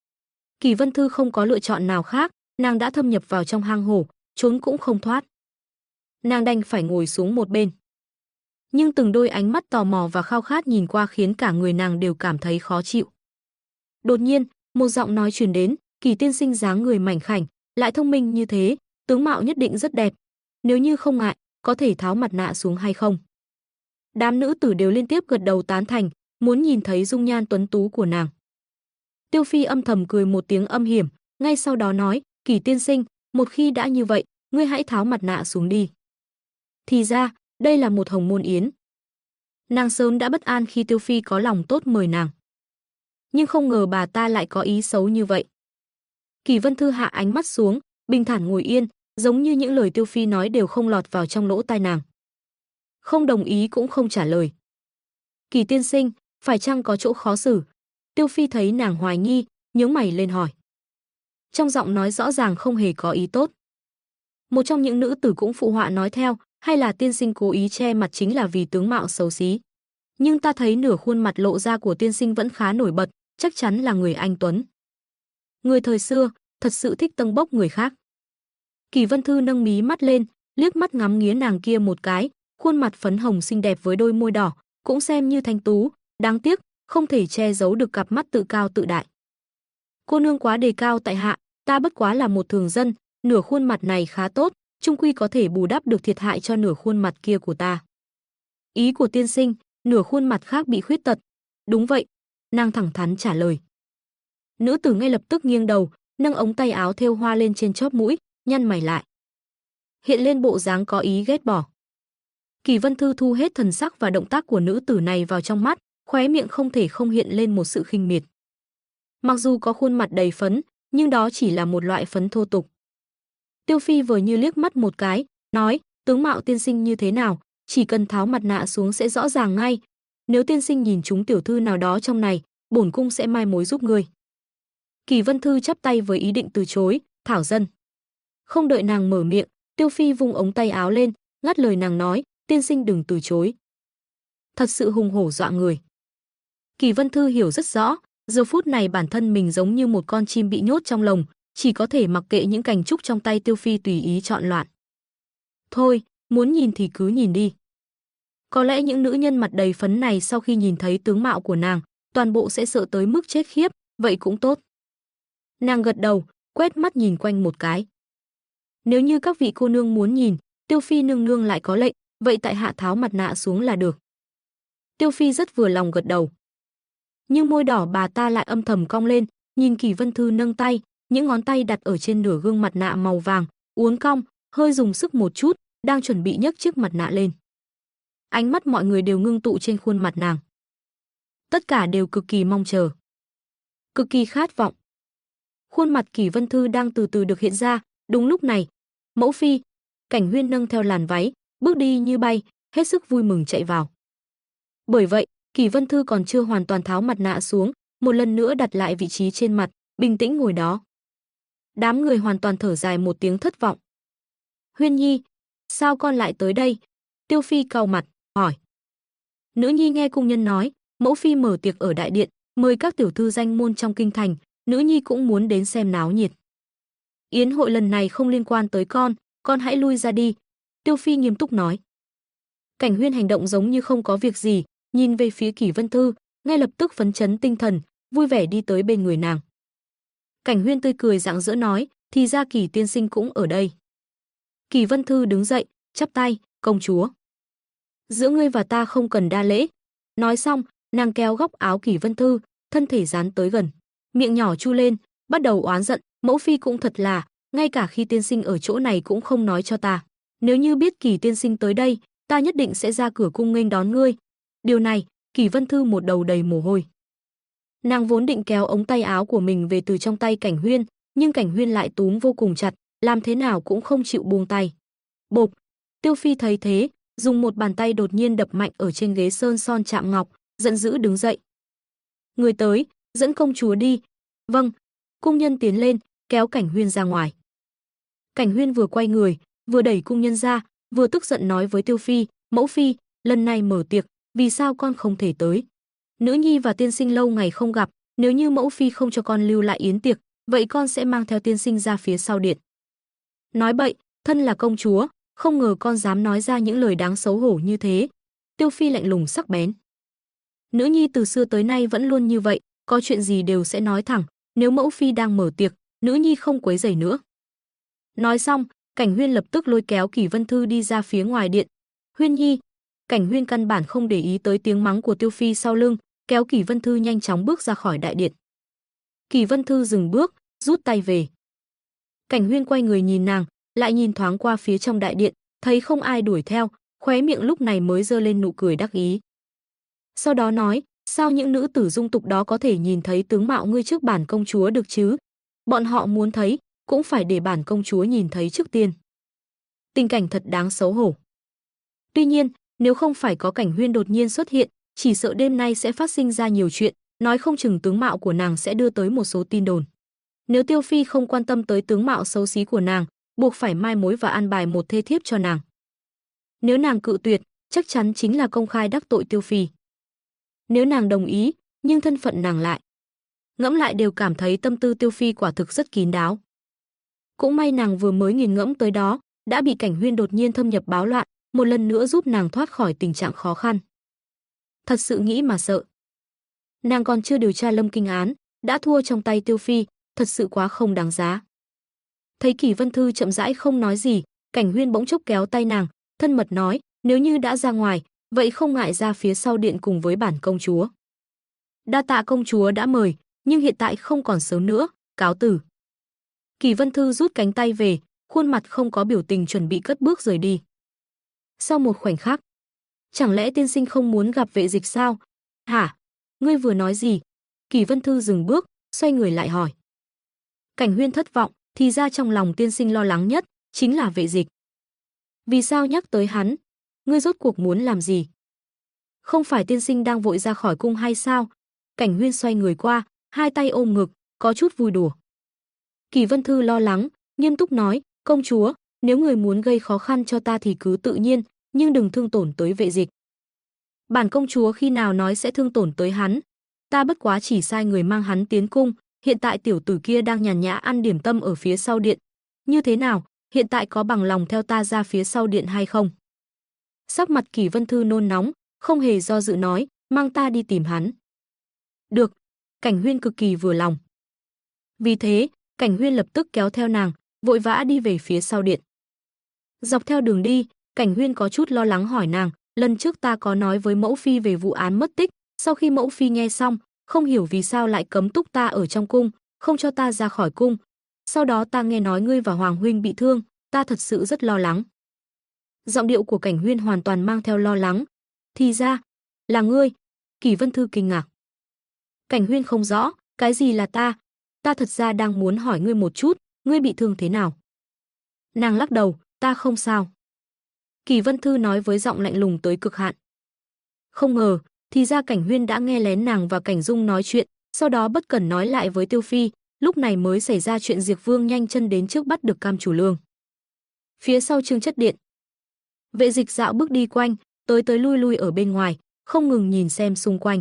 Kỷ Vân Thư không có lựa chọn nào khác, nàng đã thâm nhập vào trong hang hổ, trốn cũng không thoát. Nàng đành phải ngồi xuống một bên. Nhưng từng đôi ánh mắt tò mò và khao khát nhìn qua khiến cả người nàng đều cảm thấy khó chịu. Đột nhiên, một giọng nói truyền đến, Kỳ tiên sinh dáng người mảnh khảnh, lại thông minh như thế, tướng mạo nhất định rất đẹp. Nếu như không ngại, có thể tháo mặt nạ xuống hay không? Đám nữ tử đều liên tiếp gật đầu tán thành, muốn nhìn thấy dung nhan tuấn tú của nàng. Tiêu Phi âm thầm cười một tiếng âm hiểm, ngay sau đó nói, Kỳ tiên sinh, một khi đã như vậy, ngươi hãy tháo mặt nạ xuống đi. Thì ra, đây là một hồng môn yến. Nàng sớm đã bất an khi Tiêu Phi có lòng tốt mời nàng. Nhưng không ngờ bà ta lại có ý xấu như vậy. Kỳ Vân Thư hạ ánh mắt xuống, bình thản ngồi yên, giống như những lời Tiêu Phi nói đều không lọt vào trong lỗ tai nàng. Không đồng ý cũng không trả lời. Kỳ tiên sinh, phải chăng có chỗ khó xử? Tiêu Phi thấy nàng hoài nghi, nhướng mày lên hỏi. Trong giọng nói rõ ràng không hề có ý tốt. Một trong những nữ tử cũng phụ họa nói theo, hay là tiên sinh cố ý che mặt chính là vì tướng mạo xấu xí. Nhưng ta thấy nửa khuôn mặt lộ ra của tiên sinh vẫn khá nổi bật, chắc chắn là người anh tuấn. Người thời xưa, thật sự thích tâng bốc người khác. Kỳ Vân Thư nâng mí mắt lên, liếc mắt ngắm nghía nàng kia một cái, khuôn mặt phấn hồng xinh đẹp với đôi môi đỏ, cũng xem như thanh tú, đáng tiếc, không thể che giấu được cặp mắt tự cao tự đại. Cô nương quá đề cao tại hạ, ta bất quá là một thường dân, nửa khuôn mặt này khá tốt, chung quy có thể bù đắp được thiệt hại cho nửa khuôn mặt kia của ta. Ý của tiên sinh, nửa khuôn mặt khác bị khuyết tật. Đúng vậy, nàng thẳng thắn trả lời. Nữ tử ngay lập tức nghiêng đầu, nâng ống tay áo thêu hoa lên trên chóp mũi, nhăn mày lại. Hiện lên bộ dáng có ý ghét bỏ. Kỳ Vân Thư thu hết thần sắc và động tác của nữ tử này vào trong mắt, khóe miệng không thể không hiện lên một sự khinh miệt. Mặc dù có khuôn mặt đầy phấn, nhưng đó chỉ là một loại phấn thô tục. Tiêu Phi vừa như liếc mắt một cái, nói, tướng mạo tiên sinh như thế nào, chỉ cần tháo mặt nạ xuống sẽ rõ ràng ngay. Nếu tiên sinh nhìn chúng tiểu thư nào đó trong này, bổn cung sẽ mai mối giúp ngươi. Kỳ Vân Thư chắp tay với ý định từ chối, thảo dân. Không đợi nàng mở miệng, Tiêu Phi vung ống tay áo lên, ngắt lời nàng nói, tiên sinh đừng từ chối. Thật sự hùng hổ dọa người. Kỳ Vân Thư hiểu rất rõ, giờ phút này bản thân mình giống như một con chim bị nhốt trong lồng, chỉ có thể mặc kệ những cành trúc trong tay Tiêu Phi tùy ý chọn loạn. Thôi, muốn nhìn thì cứ nhìn đi. Có lẽ những nữ nhân mặt đầy phấn này sau khi nhìn thấy tướng mạo của nàng, toàn bộ sẽ sợ tới mức chết khiếp, vậy cũng tốt. Nàng gật đầu, quét mắt nhìn quanh một cái. Nếu như các vị cô nương muốn nhìn, Tiêu Phi nương nương lại có lệnh, vậy tại hạ tháo mặt nạ xuống là được. Tiêu Phi rất vừa lòng gật đầu. Nhưng môi đỏ bà ta lại âm thầm cong lên, nhìn Kỳ Vân Thư nâng tay, những ngón tay đặt ở trên nửa gương mặt nạ màu vàng, uốn cong, hơi dùng sức một chút, đang chuẩn bị nhấc chiếc mặt nạ lên. Ánh mắt mọi người đều ngưng tụ trên khuôn mặt nàng. Tất cả đều cực kỳ mong chờ, cực kỳ khát vọng. Khuôn mặt Kỳ Vân Thư đang từ từ được hiện ra, đúng lúc này, mẫu phi, Cảnh Huyên nâng theo làn váy, bước đi như bay, hết sức vui mừng chạy vào. Bởi vậy, Kỳ Vân Thư còn chưa hoàn toàn tháo mặt nạ xuống, một lần nữa đặt lại vị trí trên mặt, bình tĩnh ngồi đó. Đám người hoàn toàn thở dài một tiếng thất vọng. Huyên Nhi, sao con lại tới đây? Tiêu Phi cau mặt, hỏi. Nữ nhi nghe cung nhân nói, mẫu phi mở tiệc ở đại điện, mời các tiểu thư danh môn trong kinh thành, nữ nhi cũng muốn đến xem náo nhiệt. Yến hội lần này không liên quan tới con hãy lui ra đi. Tiêu Phi nghiêm túc nói. Cảnh Huyên hành động giống như không có việc gì, nhìn về phía Kỳ Vân Thư, ngay lập tức phấn chấn tinh thần, vui vẻ đi tới bên người nàng. Cảnh Huyên tươi cười rạng rỡ nói, thì ra Kỳ tiên sinh cũng ở đây. Kỳ Vân Thư đứng dậy, chắp tay, công chúa. Giữa ngươi và ta không cần đa lễ. Nói xong, nàng kéo góc áo Kỳ Vân Thư, thân thể dán tới gần, miệng nhỏ chu lên, bắt đầu oán giận, mẫu phi cũng thật là, ngay cả khi tiên sinh ở chỗ này cũng không nói cho ta. Nếu như biết Kỳ tiên sinh tới đây, ta nhất định sẽ ra cửa cung nghênh đón ngươi. Điều này, Kỳ Vân Thư một đầu đầy mồ hôi. Nàng vốn định kéo ống tay áo của mình về từ trong tay Cảnh Huyên, nhưng Cảnh Huyên lại túm vô cùng chặt, làm thế nào cũng không chịu buông tay. Bộp, Tiêu Phi thấy thế, dùng một bàn tay đột nhiên đập mạnh ở trên ghế sơn son chạm ngọc, giận dữ đứng dậy. Người tới, dẫn công chúa đi. Vâng, cung nhân tiến lên, kéo Cảnh Huyên ra ngoài. Cảnh Huyên vừa quay người, vừa đẩy cung nhân ra, vừa tức giận nói với Tiêu Phi, mẫu phi, lần này mở tiệc, vì sao con không thể tới? Nữ nhi và tiên sinh lâu ngày không gặp, nếu như mẫu phi không cho con lưu lại yến tiệc, vậy con sẽ mang theo tiên sinh ra phía sau điện. Nói bậy, thân là công chúa, không ngờ con dám nói ra những lời đáng xấu hổ như thế. Tiêu Phi lạnh lùng sắc bén. Nữ nhi từ xưa tới nay vẫn luôn như vậy, có chuyện gì đều sẽ nói thẳng, nếu mẫu phi đang mở tiệc, nữ nhi không quấy rầy nữa. Nói xong, Cảnh Huyên lập tức lôi kéo Kỷ Vân Thư đi ra phía ngoài điện. Huyên nhi, Cảnh Huyên căn bản không để ý tới tiếng mắng của Tiêu Phi sau lưng, kéo Kỷ Vân Thư nhanh chóng bước ra khỏi đại điện. Kỷ Vân Thư dừng bước, rút tay về. Cảnh Huyên quay người nhìn nàng, lại nhìn thoáng qua phía trong đại điện, thấy không ai đuổi theo, khóe miệng lúc này mới giơ lên nụ cười đắc ý. Sau đó nói, sao những nữ tử dung tục đó có thể nhìn thấy tướng mạo ngươi trước bản công chúa được chứ? Bọn họ muốn thấy, cũng phải để bản công chúa nhìn thấy trước tiên. Tình cảnh thật đáng xấu hổ. Tuy nhiên, nếu không phải có Cảnh Huyên đột nhiên xuất hiện, chỉ sợ đêm nay sẽ phát sinh ra nhiều chuyện, nói không chừng tướng mạo của nàng sẽ đưa tới một số tin đồn. Nếu Tiêu Phi không quan tâm tới tướng mạo xấu xí của nàng, buộc phải mai mối và an bài một thê thiếp cho nàng. Nếu nàng cự tuyệt, chắc chắn chính là công khai đắc tội Tiêu Phi. Nếu nàng đồng ý, nhưng thân phận nàng lại. Ngẫm lại đều cảm thấy tâm tư Tiêu Phi quả thực rất kín đáo. Cũng may nàng vừa mới nghiền ngẫm tới đó, đã bị Cảnh Huyên đột nhiên thâm nhập báo loạn, một lần nữa giúp nàng thoát khỏi tình trạng khó khăn. Thật sự nghĩ mà sợ. Nàng còn chưa điều tra Lâm Kinh án, đã thua trong tay Tiêu Phi, thật sự quá không đáng giá. Thấy Kỷ Vân Thư chậm rãi không nói gì, Cảnh Huyên bỗng chốc kéo tay nàng, thân mật nói, nếu như đã ra ngoài, vậy không ngại ra phía sau điện cùng với bản công chúa. Đa tạ công chúa đã mời, nhưng hiện tại không còn sớm nữa, cáo từ. Kỷ Vân Thư rút cánh tay về, khuôn mặt không có biểu tình chuẩn bị cất bước rời đi. Sau một khoảnh khắc, chẳng lẽ tiên sinh không muốn gặp Vệ Dịch sao? Hả? Ngươi vừa nói gì? Kỷ Vân Thư dừng bước, xoay người lại hỏi. Cảnh Huyên thất vọng, thì ra trong lòng tiên sinh lo lắng nhất chính là Vệ Dịch. Vì sao nhắc tới hắn? Ngươi rốt cuộc muốn làm gì? Không phải tiên sinh đang vội ra khỏi cung hay sao? Cảnh Huyên xoay người qua, hai tay ôm ngực, có chút vui đùa. Kỷ Vân Thư lo lắng, nghiêm túc nói, công chúa, nếu người muốn gây khó khăn cho ta thì cứ tự nhiên, nhưng đừng thương tổn tới Vệ Dịch. Bản công chúa khi nào nói sẽ thương tổn tới hắn? Ta bất quá chỉ sai người mang hắn tiến cung, hiện tại tiểu tử kia đang nhàn nhã ăn điểm tâm ở phía sau điện. Như thế nào, hiện tại có bằng lòng theo ta ra phía sau điện hay không? Sắc mặt Kỷ Vân Thư nôn nóng, không hề do dự nói, mang ta đi tìm hắn. Được, Cảnh Huyên cực kỳ vừa lòng. Vì thế, Cảnh Huyên lập tức kéo theo nàng, vội vã đi về phía sau điện. Dọc theo đường đi, Cảnh Huyên có chút lo lắng hỏi nàng, lần trước ta có nói với mẫu phi về vụ án mất tích, sau khi mẫu phi nghe xong, không hiểu vì sao lại cấm túc ta ở trong cung, không cho ta ra khỏi cung. Sau đó ta nghe nói ngươi và Hoàng huynh bị thương, ta thật sự rất lo lắng. Giọng điệu của Cảnh Huyên hoàn toàn mang theo lo lắng. Thì ra, là ngươi. Kỷ Vân Thư kinh ngạc. Cảnh Huyên không rõ, cái gì là ta? Ta thật ra đang muốn hỏi ngươi một chút, ngươi bị thương thế nào? Nàng lắc đầu, ta không sao. Kỷ Vân Thư nói với giọng lạnh lùng tới cực hạn. Không ngờ, thì ra Cảnh Huyên đã nghe lén nàng và Cảnh Dung nói chuyện, sau đó bất cẩn nói lại với Tiêu Phi, lúc này mới xảy ra chuyện Diệp Vương nhanh chân đến trước bắt được Cam Chủ Lương. Phía sau Trương Chất Điện, Vệ Dịch dạo bước đi quanh, tới tới lui lui ở bên ngoài, không ngừng nhìn xem xung quanh.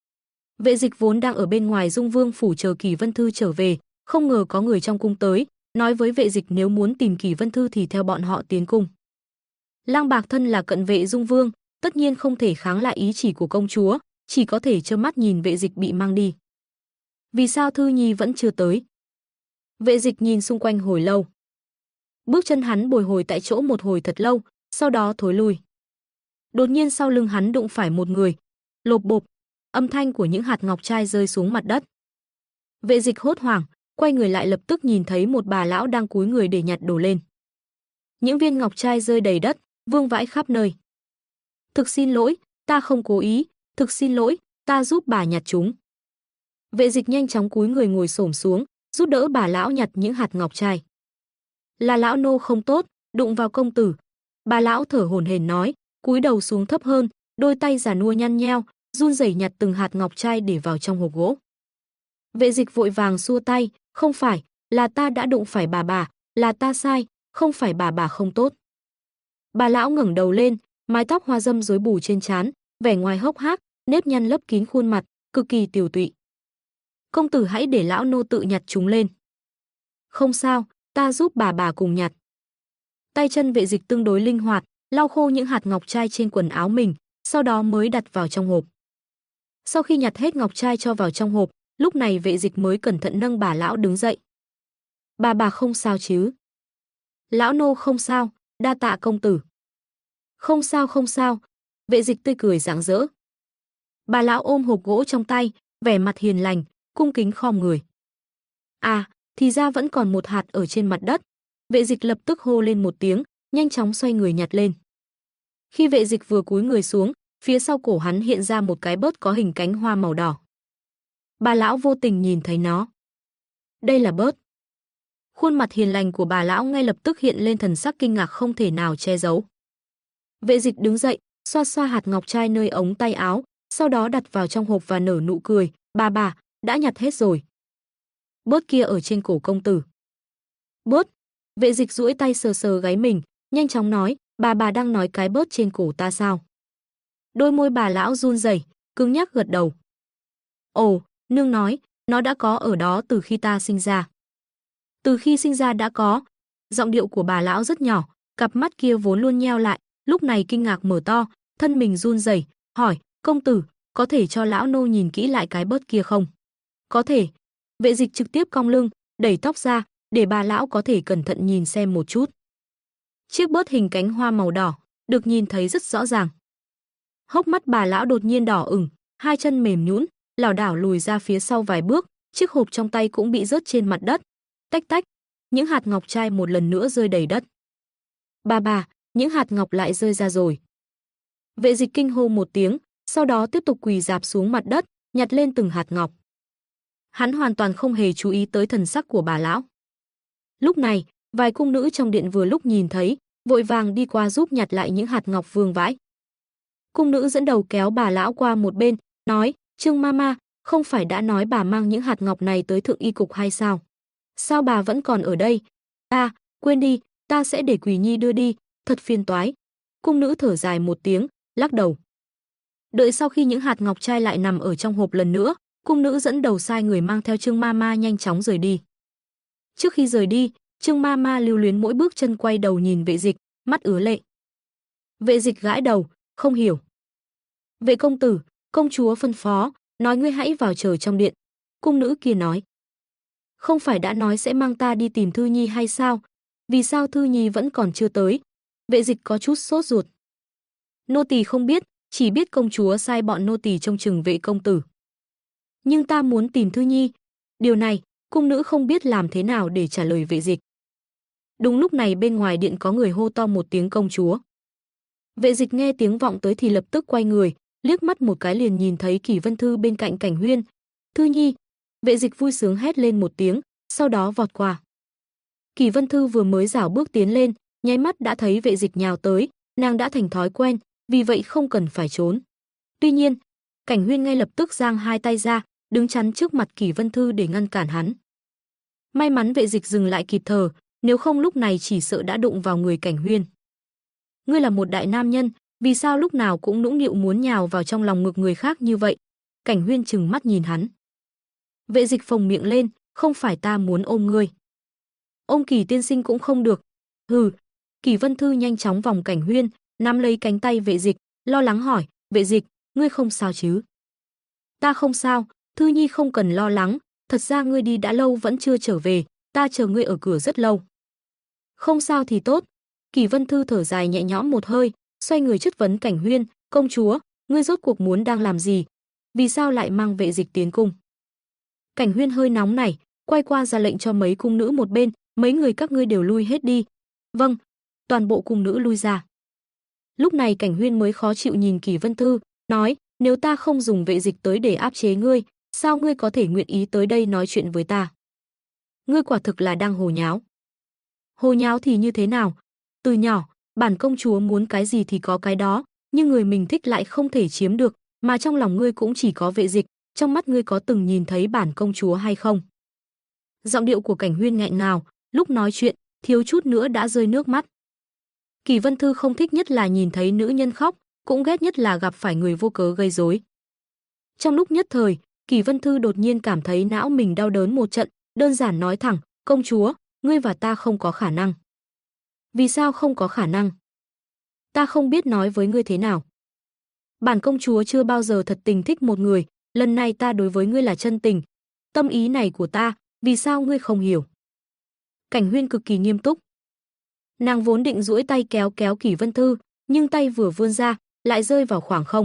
Vệ Dịch vốn đang ở bên ngoài Dung Vương phủ chờ Kỷ Vân Thư trở về, không ngờ có người trong cung tới, nói với Vệ Dịch nếu muốn tìm Kỷ Vân Thư thì theo bọn họ tiến cung. Lang Bạc thân là cận vệ Dung Vương, tất nhiên không thể kháng lại ý chỉ của công chúa, chỉ có thể trơ mắt nhìn Vệ Dịch bị mang đi. Vì sao Thư Nhi vẫn chưa tới? Vệ Dịch nhìn xung quanh hồi lâu. Bước chân hắn bồi hồi tại chỗ một hồi thật lâu, sau đó thối lui. Đột nhiên sau lưng hắn đụng phải một người, lộp bộp, âm thanh của những hạt ngọc trai rơi xuống mặt đất. Vệ Dịch hốt hoảng, quay người lại lập tức nhìn thấy một bà lão đang cúi người để nhặt đồ lên. Những viên ngọc trai rơi đầy đất, vương vãi khắp nơi. Thực xin lỗi, ta không cố ý, thực xin lỗi, ta giúp bà nhặt chúng. Vệ Dịch nhanh chóng cúi người ngồi xổm xuống, giúp đỡ bà lão nhặt những hạt ngọc trai. Là lão nô không tốt, đụng vào công tử. Bà lão thở hổn hển nói, cúi đầu xuống thấp hơn, đôi tay già nua nhăn nheo, run rẩy nhặt từng hạt ngọc trai để vào trong hộp gỗ. Vệ Dịch vội vàng xua tay, không phải, là ta đã đụng phải bà, là ta sai, không phải bà không tốt. Bà lão ngẩng đầu lên, mái tóc hoa râm rối bù trên trán, vẻ ngoài hốc hác, nếp nhăn lấp kín khuôn mặt, cực kỳ tiều tụy. Công tử hãy để lão nô tự nhặt chúng lên. Không sao, ta giúp bà cùng nhặt. Tay chân Vệ Dịch tương đối linh hoạt, lau khô những hạt ngọc trai trên quần áo mình, sau đó mới đặt vào trong hộp. Sau khi nhặt hết ngọc trai cho vào trong hộp, lúc này Vệ Dịch mới cẩn thận nâng bà lão đứng dậy. Bà không sao chứ? Lão nô không sao, đa tạ công tử. Không sao không sao, Vệ Dịch tươi cười rạng rỡ. Bà lão ôm hộp gỗ trong tay, vẻ mặt hiền lành, cung kính khom người. À, thì ra vẫn còn một hạt ở trên mặt đất. Vệ Dịch lập tức hô lên một tiếng, nhanh chóng xoay người nhặt lên. Khi Vệ Dịch vừa cúi người xuống, phía sau cổ hắn hiện ra một cái bớt có hình cánh hoa màu đỏ. Bà lão vô tình nhìn thấy nó. Đây là bớt. Khuôn mặt hiền lành của bà lão ngay lập tức hiện lên thần sắc kinh ngạc không thể nào che giấu. Vệ Dịch đứng dậy, xoa xoa hạt ngọc trai nơi ống tay áo, sau đó đặt vào trong hộp và nở nụ cười. Bà, đã nhặt hết rồi. Bớt kia ở trên cổ công tử. Bớt. Vệ Dịch duỗi tay sờ sờ gáy mình, nhanh chóng nói, bà đang nói cái bớt trên cổ ta sao? Đôi môi bà lão run rẩy, cứng nhắc gật đầu. Ồ, nương nói, nó đã có ở đó từ khi ta sinh ra. Từ khi sinh ra đã có. Giọng điệu của bà lão rất nhỏ, cặp mắt kia vốn luôn nheo lại, lúc này kinh ngạc mở to, thân mình run rẩy, hỏi, công tử, có thể cho lão nô nhìn kỹ lại cái bớt kia không? Có thể. Vệ Dịch trực tiếp cong lưng, đẩy tóc ra, để bà lão có thể cẩn thận nhìn xem một chút. Chiếc bớt hình cánh hoa màu đỏ, được nhìn thấy rất rõ ràng. Hốc mắt bà lão đột nhiên đỏ ửng, hai chân mềm nhũn, lảo đảo lùi ra phía sau vài bước, chiếc hộp trong tay cũng bị rớt trên mặt đất. Tách tách, những hạt ngọc trai một lần nữa rơi đầy đất. Bà, những hạt ngọc lại rơi ra rồi. Vệ Dịch kinh hô một tiếng, sau đó tiếp tục quỳ rạp xuống mặt đất, nhặt lên từng hạt ngọc. Hắn hoàn toàn không hề chú ý tới thần sắc của bà lão. Lúc này, vài cung nữ trong điện vừa lúc nhìn thấy, vội vàng đi qua giúp nhặt lại những hạt ngọc vương vãi. Cung nữ dẫn đầu kéo bà lão qua một bên, nói, Trương Mama, không phải đã nói bà mang những hạt ngọc này tới thượng y cục hay sao? Sao bà vẫn còn ở đây? Quên đi, ta sẽ để Quỳ Nhi đưa đi, thật phiền toái. Cung nữ thở dài một tiếng, lắc đầu. Đợi sau khi những hạt ngọc trai lại nằm ở trong hộp lần nữa, cung nữ dẫn đầu sai người mang theo Trương Mama nhanh chóng rời đi. Trước khi rời đi, Trương Mama lưu luyến mỗi bước chân quay đầu nhìn Vệ Dịch, mắt ứa lệ. Vệ Dịch gãi đầu, không hiểu. Vệ công tử, công chúa phân phó, nói ngươi hãy vào chờ trong điện. Cung nữ kia nói. Không phải đã nói sẽ mang ta đi tìm Thư Nhi hay sao? Vì sao Thư Nhi vẫn còn chưa tới? Vệ Dịch có chút sốt ruột. Nô tỳ không biết, chỉ biết công chúa sai bọn nô tỳ trông chừng Vệ công tử. Nhưng ta muốn tìm Thư Nhi. Điều này, cung nữ không biết làm thế nào để trả lời Vệ Dịch. Đúng lúc này bên ngoài điện có người hô to một tiếng công chúa. Vệ Dịch nghe tiếng vọng tới thì lập tức quay người, liếc mắt một cái liền nhìn thấy Kỷ Vân Thư bên cạnh Cảnh Huyên. Thư Nhi. Vệ Dịch vui sướng hét lên một tiếng, sau đó vọt qua. Kỷ Vân Thư vừa mới rảo bước tiến lên, nháy mắt đã thấy Vệ Dịch nhào tới, nàng đã thành thói quen, vì vậy không cần phải trốn. Tuy nhiên, Cảnh Huyên ngay lập tức giang hai tay ra, đứng chắn trước mặt Kỷ Vân Thư để ngăn cản hắn. May mắn Vệ Dịch dừng lại kịp thời, nếu không lúc này chỉ sợ đã đụng vào người Cảnh Huyên. Ngươi là một đại nam nhân, vì sao lúc nào cũng nũng nịu muốn nhào vào trong lòng ngực người khác như vậy? Cảnh Huyên trừng mắt nhìn hắn. Vệ Dịch phồng miệng lên, không phải ta muốn ôm ngươi. Ôm Kỷ tiên sinh cũng không được. Hừ. Kỷ Vân Thư nhanh chóng vòng Cảnh Huyên, nắm lấy cánh tay Vệ Dịch, lo lắng hỏi, Vệ Dịch, ngươi không sao chứ? Ta không sao, Thư Nhi không cần lo lắng, thật ra ngươi đi đã lâu vẫn chưa trở về, ta chờ ngươi ở cửa rất lâu. Không sao thì tốt. Kỷ Vân Thư thở dài nhẹ nhõm một hơi, xoay người chất vấn Cảnh Huyên, công chúa, ngươi rốt cuộc muốn đang làm gì? Vì sao lại mang Vệ Dịch tiến cung? Cảnh Huyên hơi nóng nảy, quay qua ra lệnh cho mấy cung nữ một bên, mấy người các ngươi đều lui hết đi. Vâng, toàn bộ cung nữ lui ra. Lúc này Cảnh Huyên mới khó chịu nhìn Kỷ Vân Thư, nói, nếu ta không dùng Vệ Dịch tới để áp chế ngươi, sao ngươi có thể nguyện ý tới đây nói chuyện với ta? Ngươi quả thực là đang hồ nháo. Hồ nháo thì như thế nào? Từ nhỏ, bản công chúa muốn cái gì thì có cái đó, nhưng người mình thích lại không thể chiếm được, mà trong lòng ngươi cũng chỉ có Vệ Dịch, trong mắt ngươi có từng nhìn thấy bản công chúa hay không? Giọng điệu của Cảnh Huyên nghẹn ngào, lúc nói chuyện, thiếu chút nữa đã rơi nước mắt. Kỷ Vân Thư không thích nhất là nhìn thấy nữ nhân khóc, cũng ghét nhất là gặp phải người vô cớ gây rối. Trong lúc nhất thời, Kỷ Vân Thư đột nhiên cảm thấy não mình đau đớn một trận, đơn giản nói thẳng, công chúa, ngươi và ta không có khả năng. Vì sao không có khả năng? Ta không biết nói với ngươi thế nào. Bản công chúa chưa bao giờ thật tình thích một người, lần này ta đối với ngươi là chân tình. Tâm ý này của ta, vì sao ngươi không hiểu? Cảnh Huyên cực kỳ nghiêm túc. Nàng vốn định duỗi tay kéo kéo Kỷ Vân Thư, nhưng tay vừa vươn ra, lại rơi vào khoảng không.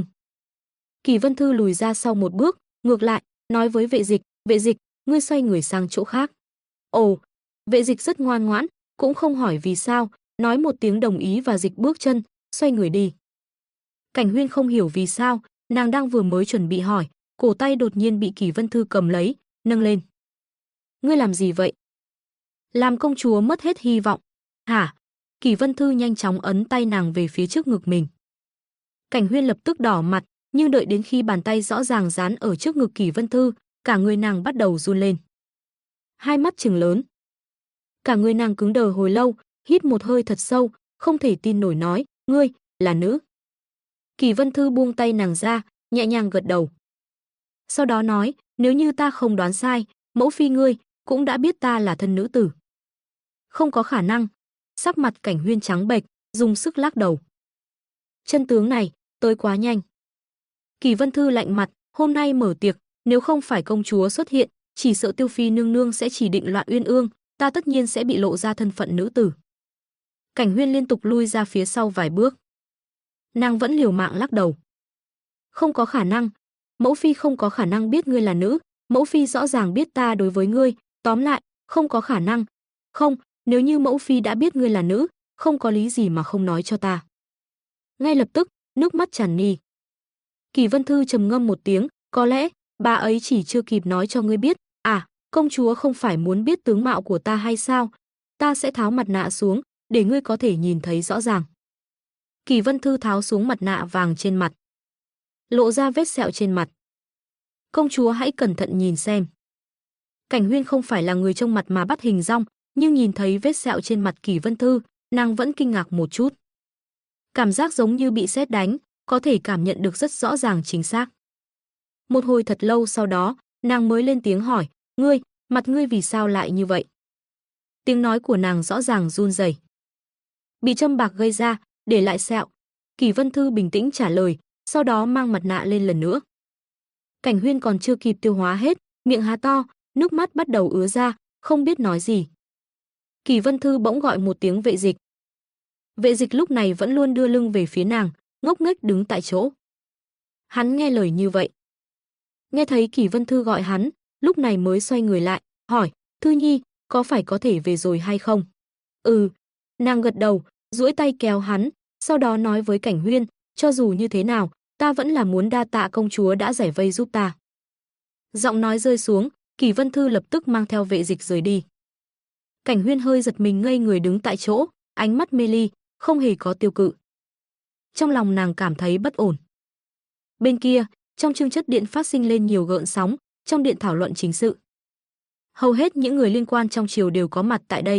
Kỷ Vân Thư lùi ra sau một bước, ngược lại, nói với vệ dịch, ngươi xoay người sang chỗ khác. Ồ, vệ dịch rất ngoan ngoãn, cũng không hỏi vì sao, nói một tiếng đồng ý và dịch bước chân, xoay người đi. Cảnh Huyên không hiểu vì sao, nàng đang vừa mới chuẩn bị hỏi, cổ tay đột nhiên bị Kỷ Vân Thư cầm lấy, nâng lên. Ngươi làm gì vậy? Làm công chúa mất hết hy vọng. Hả? Kỷ Vân Thư nhanh chóng ấn tay nàng về phía trước ngực mình. Cảnh Huyên lập tức đỏ mặt, nhưng đợi đến khi bàn tay rõ ràng dán ở trước ngực Kỷ Vân Thư, cả người nàng bắt đầu run lên. Hai mắt trừng lớn. Cả người nàng cứng đờ hồi lâu, hít một hơi thật sâu, không thể tin nổi nói, ngươi, là nữ. Kỷ Vân Thư buông tay nàng ra, nhẹ nhàng gật đầu. Sau đó nói, nếu như ta không đoán sai, mẫu phi ngươi cũng đã biết ta là thân nữ tử. Không có khả năng. Sắc mặt Cảnh Huyên trắng bệch, dùng sức lắc đầu. Chân tướng này, tới quá nhanh. Kỷ Vân Thư lạnh mặt, hôm nay mở tiệc, nếu không phải công chúa xuất hiện, chỉ sợ Tiêu phi nương nương sẽ chỉ định loạn uyên ương, ta tất nhiên sẽ bị lộ ra thân phận nữ tử. Cảnh Huyên liên tục lui ra phía sau vài bước. Nàng vẫn liều mạng lắc đầu. Không có khả năng, mẫu phi không có khả năng biết ngươi là nữ, mẫu phi rõ ràng biết ta đối với ngươi, tóm lại, không có khả năng. Không, nếu như mẫu phi đã biết ngươi là nữ, không có lý gì mà không nói cho ta. Ngay lập tức, nước mắt tràn mi. Kỷ Vân Thư trầm ngâm một tiếng, có lẽ bà ấy chỉ chưa kịp nói cho ngươi biết. À, công chúa không phải muốn biết tướng mạo của ta hay sao? Ta sẽ tháo mặt nạ xuống, để ngươi có thể nhìn thấy rõ ràng. Kỷ Vân Thư tháo xuống mặt nạ vàng trên mặt, lộ ra vết sẹo trên mặt. Công chúa hãy cẩn thận nhìn xem. Cảnh Huyên không phải là người trông mặt mà bắt hình dong, nhưng nhìn thấy vết sẹo trên mặt Kỷ Vân Thư, nàng vẫn kinh ngạc một chút. Cảm giác giống như bị sét đánh, có thể cảm nhận được rất rõ ràng chính xác. Một hồi thật lâu sau đó, nàng mới lên tiếng hỏi, ngươi, mặt ngươi vì sao lại như vậy? Tiếng nói của nàng rõ ràng run rẩy. Bị châm bạc gây ra, để lại sẹo. Kỷ Vân Thư bình tĩnh trả lời, sau đó mang mặt nạ lên lần nữa. Cảnh Huyên còn chưa kịp tiêu hóa hết, miệng há to, nước mắt bắt đầu ứa ra, không biết nói gì. Kỷ Vân Thư bỗng gọi một tiếng vệ dịch. Vệ dịch lúc này vẫn luôn đưa lưng về phía nàng, ngốc nghếch đứng tại chỗ. Hắn nghe lời như vậy. Nghe thấy Kỷ Vân Thư gọi hắn, lúc này mới xoay người lại, hỏi, Thư Nhi, có phải có thể về rồi hay không? Ừ, nàng gật đầu, duỗi tay kéo hắn, sau đó nói với Cảnh Huyên, cho dù như thế nào, ta vẫn là muốn đa tạ công chúa đã giải vây giúp ta. Giọng nói rơi xuống, Kỷ Vân Thư lập tức mang theo vệ dịch rời đi. Cảnh Huyên hơi giật mình ngây người đứng tại chỗ, ánh mắt mê ly, không hề có tiêu cự. Trong lòng nàng cảm thấy bất ổn. Bên kia, trong Trương Chất Điện phát sinh lên nhiều gợn sóng, trong điện thảo luận chính sự. Hầu hết những người liên quan trong triều đều có mặt tại đây.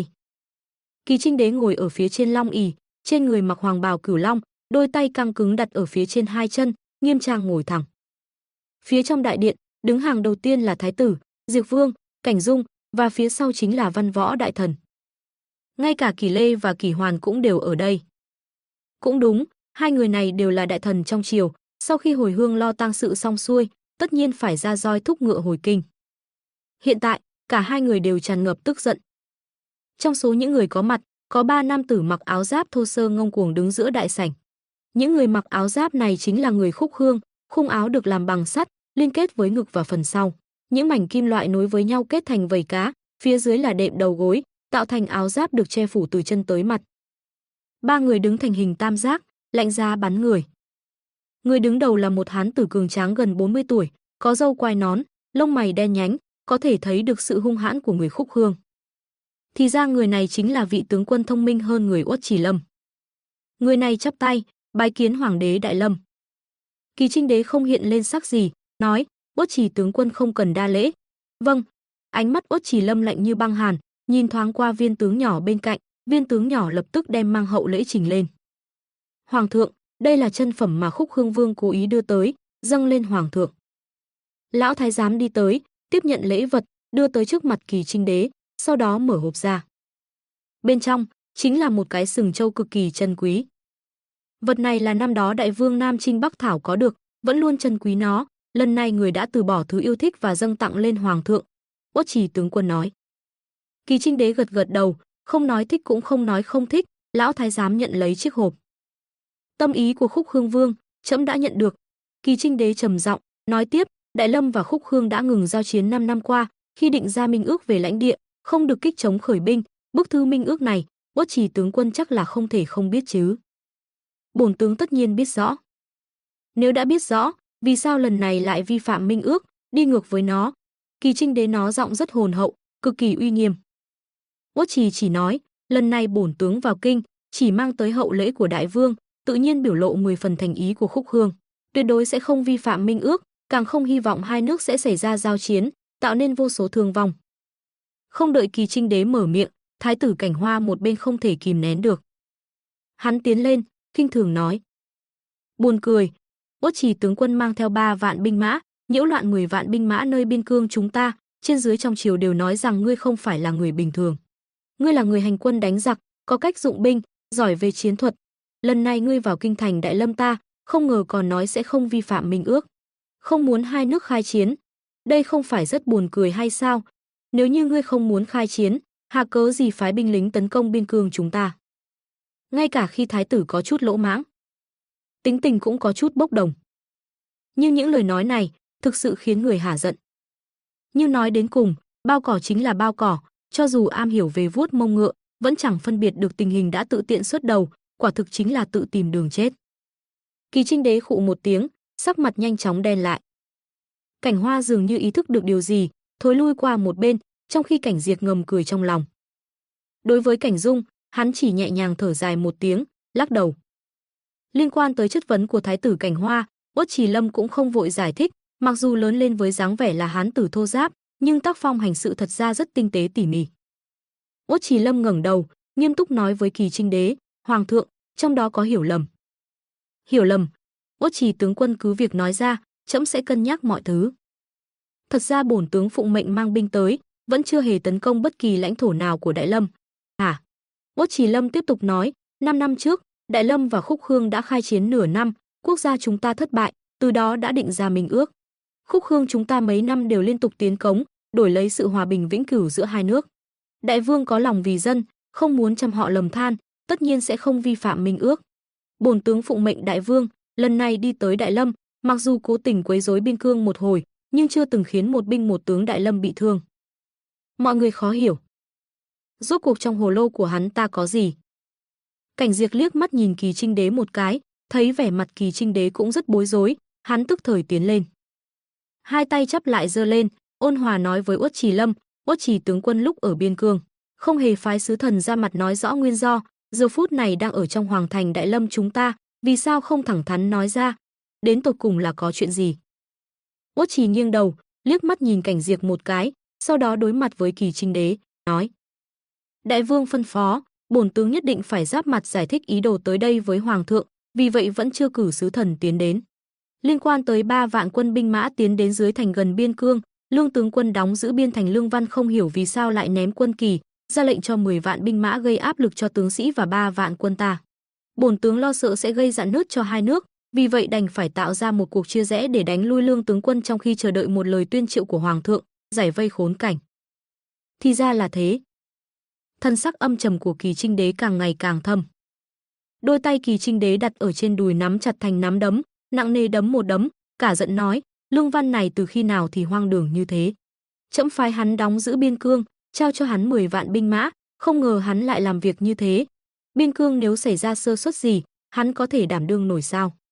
Kỳ Trinh Đế ngồi ở phía trên long ỷ, trên người mặc hoàng bào cửu long, đôi tay căng cứng đặt ở phía trên hai chân, nghiêm trang ngồi thẳng. Phía trong đại điện, đứng hàng đầu tiên là thái tử, Diệp Vương, Cảnh Dung, và phía sau chính là văn võ đại thần. Ngay cả Kỷ Lê và Kỷ Hoàn cũng đều ở đây. Cũng đúng, hai người này đều là đại thần trong triều, sau khi hồi hương lo tang sự xong xuôi, tất nhiên phải ra roi thúc ngựa hồi kinh. Hiện tại, cả hai người đều tràn ngập tức giận. Trong số những người có mặt, có ba nam tử mặc áo giáp thô sơ ngông cuồng đứng giữa đại sảnh. Những người mặc áo giáp này chính là người Khúc Hương, khung áo được làm bằng sắt, liên kết với ngực và phần sau. Những mảnh kim loại nối với nhau kết thành vảy cá, phía dưới là đệm đầu gối, tạo thành áo giáp được che phủ từ chân tới mặt. Ba người đứng thành hình tam giác, lạnh giá bắn người. Người đứng đầu là một hán tử cường tráng gần 40 tuổi, có râu quai nón, lông mày đen nhánh, có thể thấy được sự hung hãn của người Khúc Hương. Thì ra người này chính là vị tướng quân thông minh hơn người Uất Chỉ Lâm. Người này chắp tay, bái kiến hoàng đế Đại Lâm. Kỳ Trinh Đế không hiện lên sắc gì, nói, Uất Chỉ tướng quân không cần đa lễ. Vâng. Ánh mắt Uất Chỉ Lâm lạnh như băng hàn, nhìn thoáng qua viên tướng nhỏ bên cạnh, viên tướng nhỏ lập tức đem mang hậu lễ trình lên. Hoàng thượng, đây là chân phẩm mà Khúc Hương Vương cố ý đưa tới, dâng lên hoàng thượng. Lão thái giám đi tới, tiếp nhận lễ vật, đưa tới trước mặt Kỳ Trinh Đế, sau đó mở hộp ra. Bên trong chính là một cái sừng trâu cực kỳ chân quý. Vật này là năm đó đại vương Nam Trinh Bắc Thảo có được, vẫn luôn trân quý nó, lần này người đã từ bỏ thứ yêu thích và dâng tặng lên hoàng thượng. Uất Trì tướng quân nói. Kỳ Trinh đế gật gật đầu, không nói thích cũng không nói không thích, lão thái giám nhận lấy chiếc hộp. Tâm ý của Khúc Hương Vương, trẫm đã nhận được. Kỳ Trinh đế trầm giọng nói tiếp, Đại Lâm và Khúc Hương đã ngừng giao chiến 5 năm qua, khi định ra minh ước về lãnh địa, không được kích chống khởi binh, bức thư minh ước này, Uất Trì tướng quân chắc là không thể không biết chứ. Bổn tướng tất nhiên biết rõ. Nếu đã biết rõ, vì sao lần này lại vi phạm minh ước, đi ngược với nó? Kỳ Trinh đế nó giọng rất hồn hậu, cực kỳ uy nghiêm. Uất Trì chỉ nói, lần này bổn tướng vào kinh, chỉ mang tới hậu lễ của đại vương, tự nhiên biểu lộ 10 phần thành ý của Khúc Hương, tuyệt đối sẽ không vi phạm minh ước, càng không hy vọng hai nước sẽ xảy ra giao chiến, tạo nên vô số thương vong. Không đợi Kỳ Trinh đế mở miệng, thái tử Cảnh Hoa một bên không thể kìm nén được. Hắn tiến lên, khinh thường nói. Buồn cười, Uất Trì tướng quân mang theo 3 vạn binh mã, nhiễu loạn 10 vạn binh mã nơi biên cương chúng ta, trên dưới trong triều đều nói rằng ngươi không phải là người bình thường. Ngươi là người hành quân đánh giặc, có cách dụng binh, giỏi về chiến thuật. Lần này ngươi vào kinh thành Đại Lâm ta, không ngờ còn nói sẽ không vi phạm minh ước. Không muốn hai nước khai chiến. Đây không phải rất buồn cười hay sao? Nếu như ngươi không muốn khai chiến, hà cớ gì phái binh lính tấn công biên cương chúng ta? Ngay cả khi thái tử có chút lỗ mãng, tính tình cũng có chút bốc đồng. Nhưng những lời nói này thực sự khiến người hả giận. Nhưng nói đến cùng, bao cỏ chính là bao cỏ, cho dù am hiểu về vuốt mông ngựa, vẫn chẳng phân biệt được tình hình đã tự tiện xuất đầu, quả thực chính là tự tìm đường chết. Kỳ Trinh đế khụ một tiếng, sắc mặt nhanh chóng đen lại. Cảnh Hoa dường như ý thức được điều gì, thối lui qua một bên, trong khi Cảnh Diệp ngầm cười trong lòng. Đối với Cảnh Dung, hắn chỉ nhẹ nhàng thở dài một tiếng, lắc đầu. Liên quan tới chất vấn của thái tử Cảnh Hoa, Uất Trì Lâm cũng không vội giải thích, mặc dù lớn lên với dáng vẻ là hán tử thô giáp, nhưng tác phong hành sự thật ra rất tinh tế tỉ mỉ. Uất Trì Lâm ngẩng đầu, nghiêm túc nói với Kỳ Trinh đế, hoàng thượng, trong đó có hiểu lầm. Hiểu lầm? Uất Trì tướng quân cứ việc nói ra, trẫm sẽ cân nhắc mọi thứ. Thật ra bổn tướng phụng mệnh mang binh tới, vẫn chưa hề tấn công bất kỳ lãnh thổ nào của Đại Lâm. Hả? Uất Trì Lâm tiếp tục nói, 5 năm trước, Đại Lâm và Khúc Hương đã khai chiến nửa năm, quốc gia chúng ta thất bại, từ đó đã định ra minh ước. Khúc Hương chúng ta mấy năm đều liên tục tiến cống, đổi lấy sự hòa bình vĩnh cửu giữa hai nước. Đại vương có lòng vì dân, không muốn trăm họ lầm than, tất nhiên sẽ không vi phạm minh ước. Bổn tướng phụng mệnh đại vương, lần này đi tới Đại Lâm, mặc dù cố tình quấy rối biên cương một hồi, nhưng chưa từng khiến một binh một tướng Đại Lâm bị thương. Mọi người khó hiểu. Rốt cuộc trong hồ lô của hắn ta có gì? Cảnh Diệp liếc mắt nhìn Kỳ Trinh đế một cái, thấy vẻ mặt Kỳ Trinh đế cũng rất bối rối, hắn tức thời tiến lên. Hai tay chắp lại giơ lên, ôn hòa nói với Uất Trì Lâm, Uất Trì tướng quân lúc ở biên cương, không hề phái sứ thần ra mặt nói rõ nguyên do, giờ phút này đang ở trong hoàng thành Đại Lâm chúng ta, vì sao không thẳng thắn nói ra, đến tột cùng là có chuyện gì? Uất Trì nghiêng đầu, liếc mắt nhìn Cảnh Diệp một cái, sau đó đối mặt với Kỳ Trinh đế, nói: Đại vương phân phó, bổn tướng nhất định phải giáp mặt giải thích ý đồ tới đây với hoàng thượng, vì vậy vẫn chưa cử sứ thần tiến đến. Liên quan tới 3 vạn quân binh mã tiến đến dưới thành gần biên cương, Lương tướng quân đóng giữ biên thành Lương Văn không hiểu vì sao lại ném quân kỳ, ra lệnh cho 10 vạn binh mã gây áp lực cho tướng sĩ và 3 vạn quân ta. Bổn tướng lo sợ sẽ gây rạn nứt cho hai nước, vì vậy đành phải tạo ra một cuộc chia rẽ để đánh lui Lương tướng quân trong khi chờ đợi một lời tuyên triệu của hoàng thượng, giải vây khốn cảnh. Thì ra là thế. Thân sắc âm trầm của Kỳ Trinh đế càng ngày càng thâm. Đôi tay Kỳ Trinh đế đặt ở trên đùi nắm chặt thành nắm đấm, nặng nề đấm một đấm, cả giận nói, Lương Văn này từ khi nào thì hoang đường như thế. Trẫm phái hắn đóng giữ biên cương, trao cho hắn 10 vạn binh mã, không ngờ hắn lại làm việc như thế. Biên cương nếu xảy ra sơ suất gì, hắn có thể đảm đương nổi sao?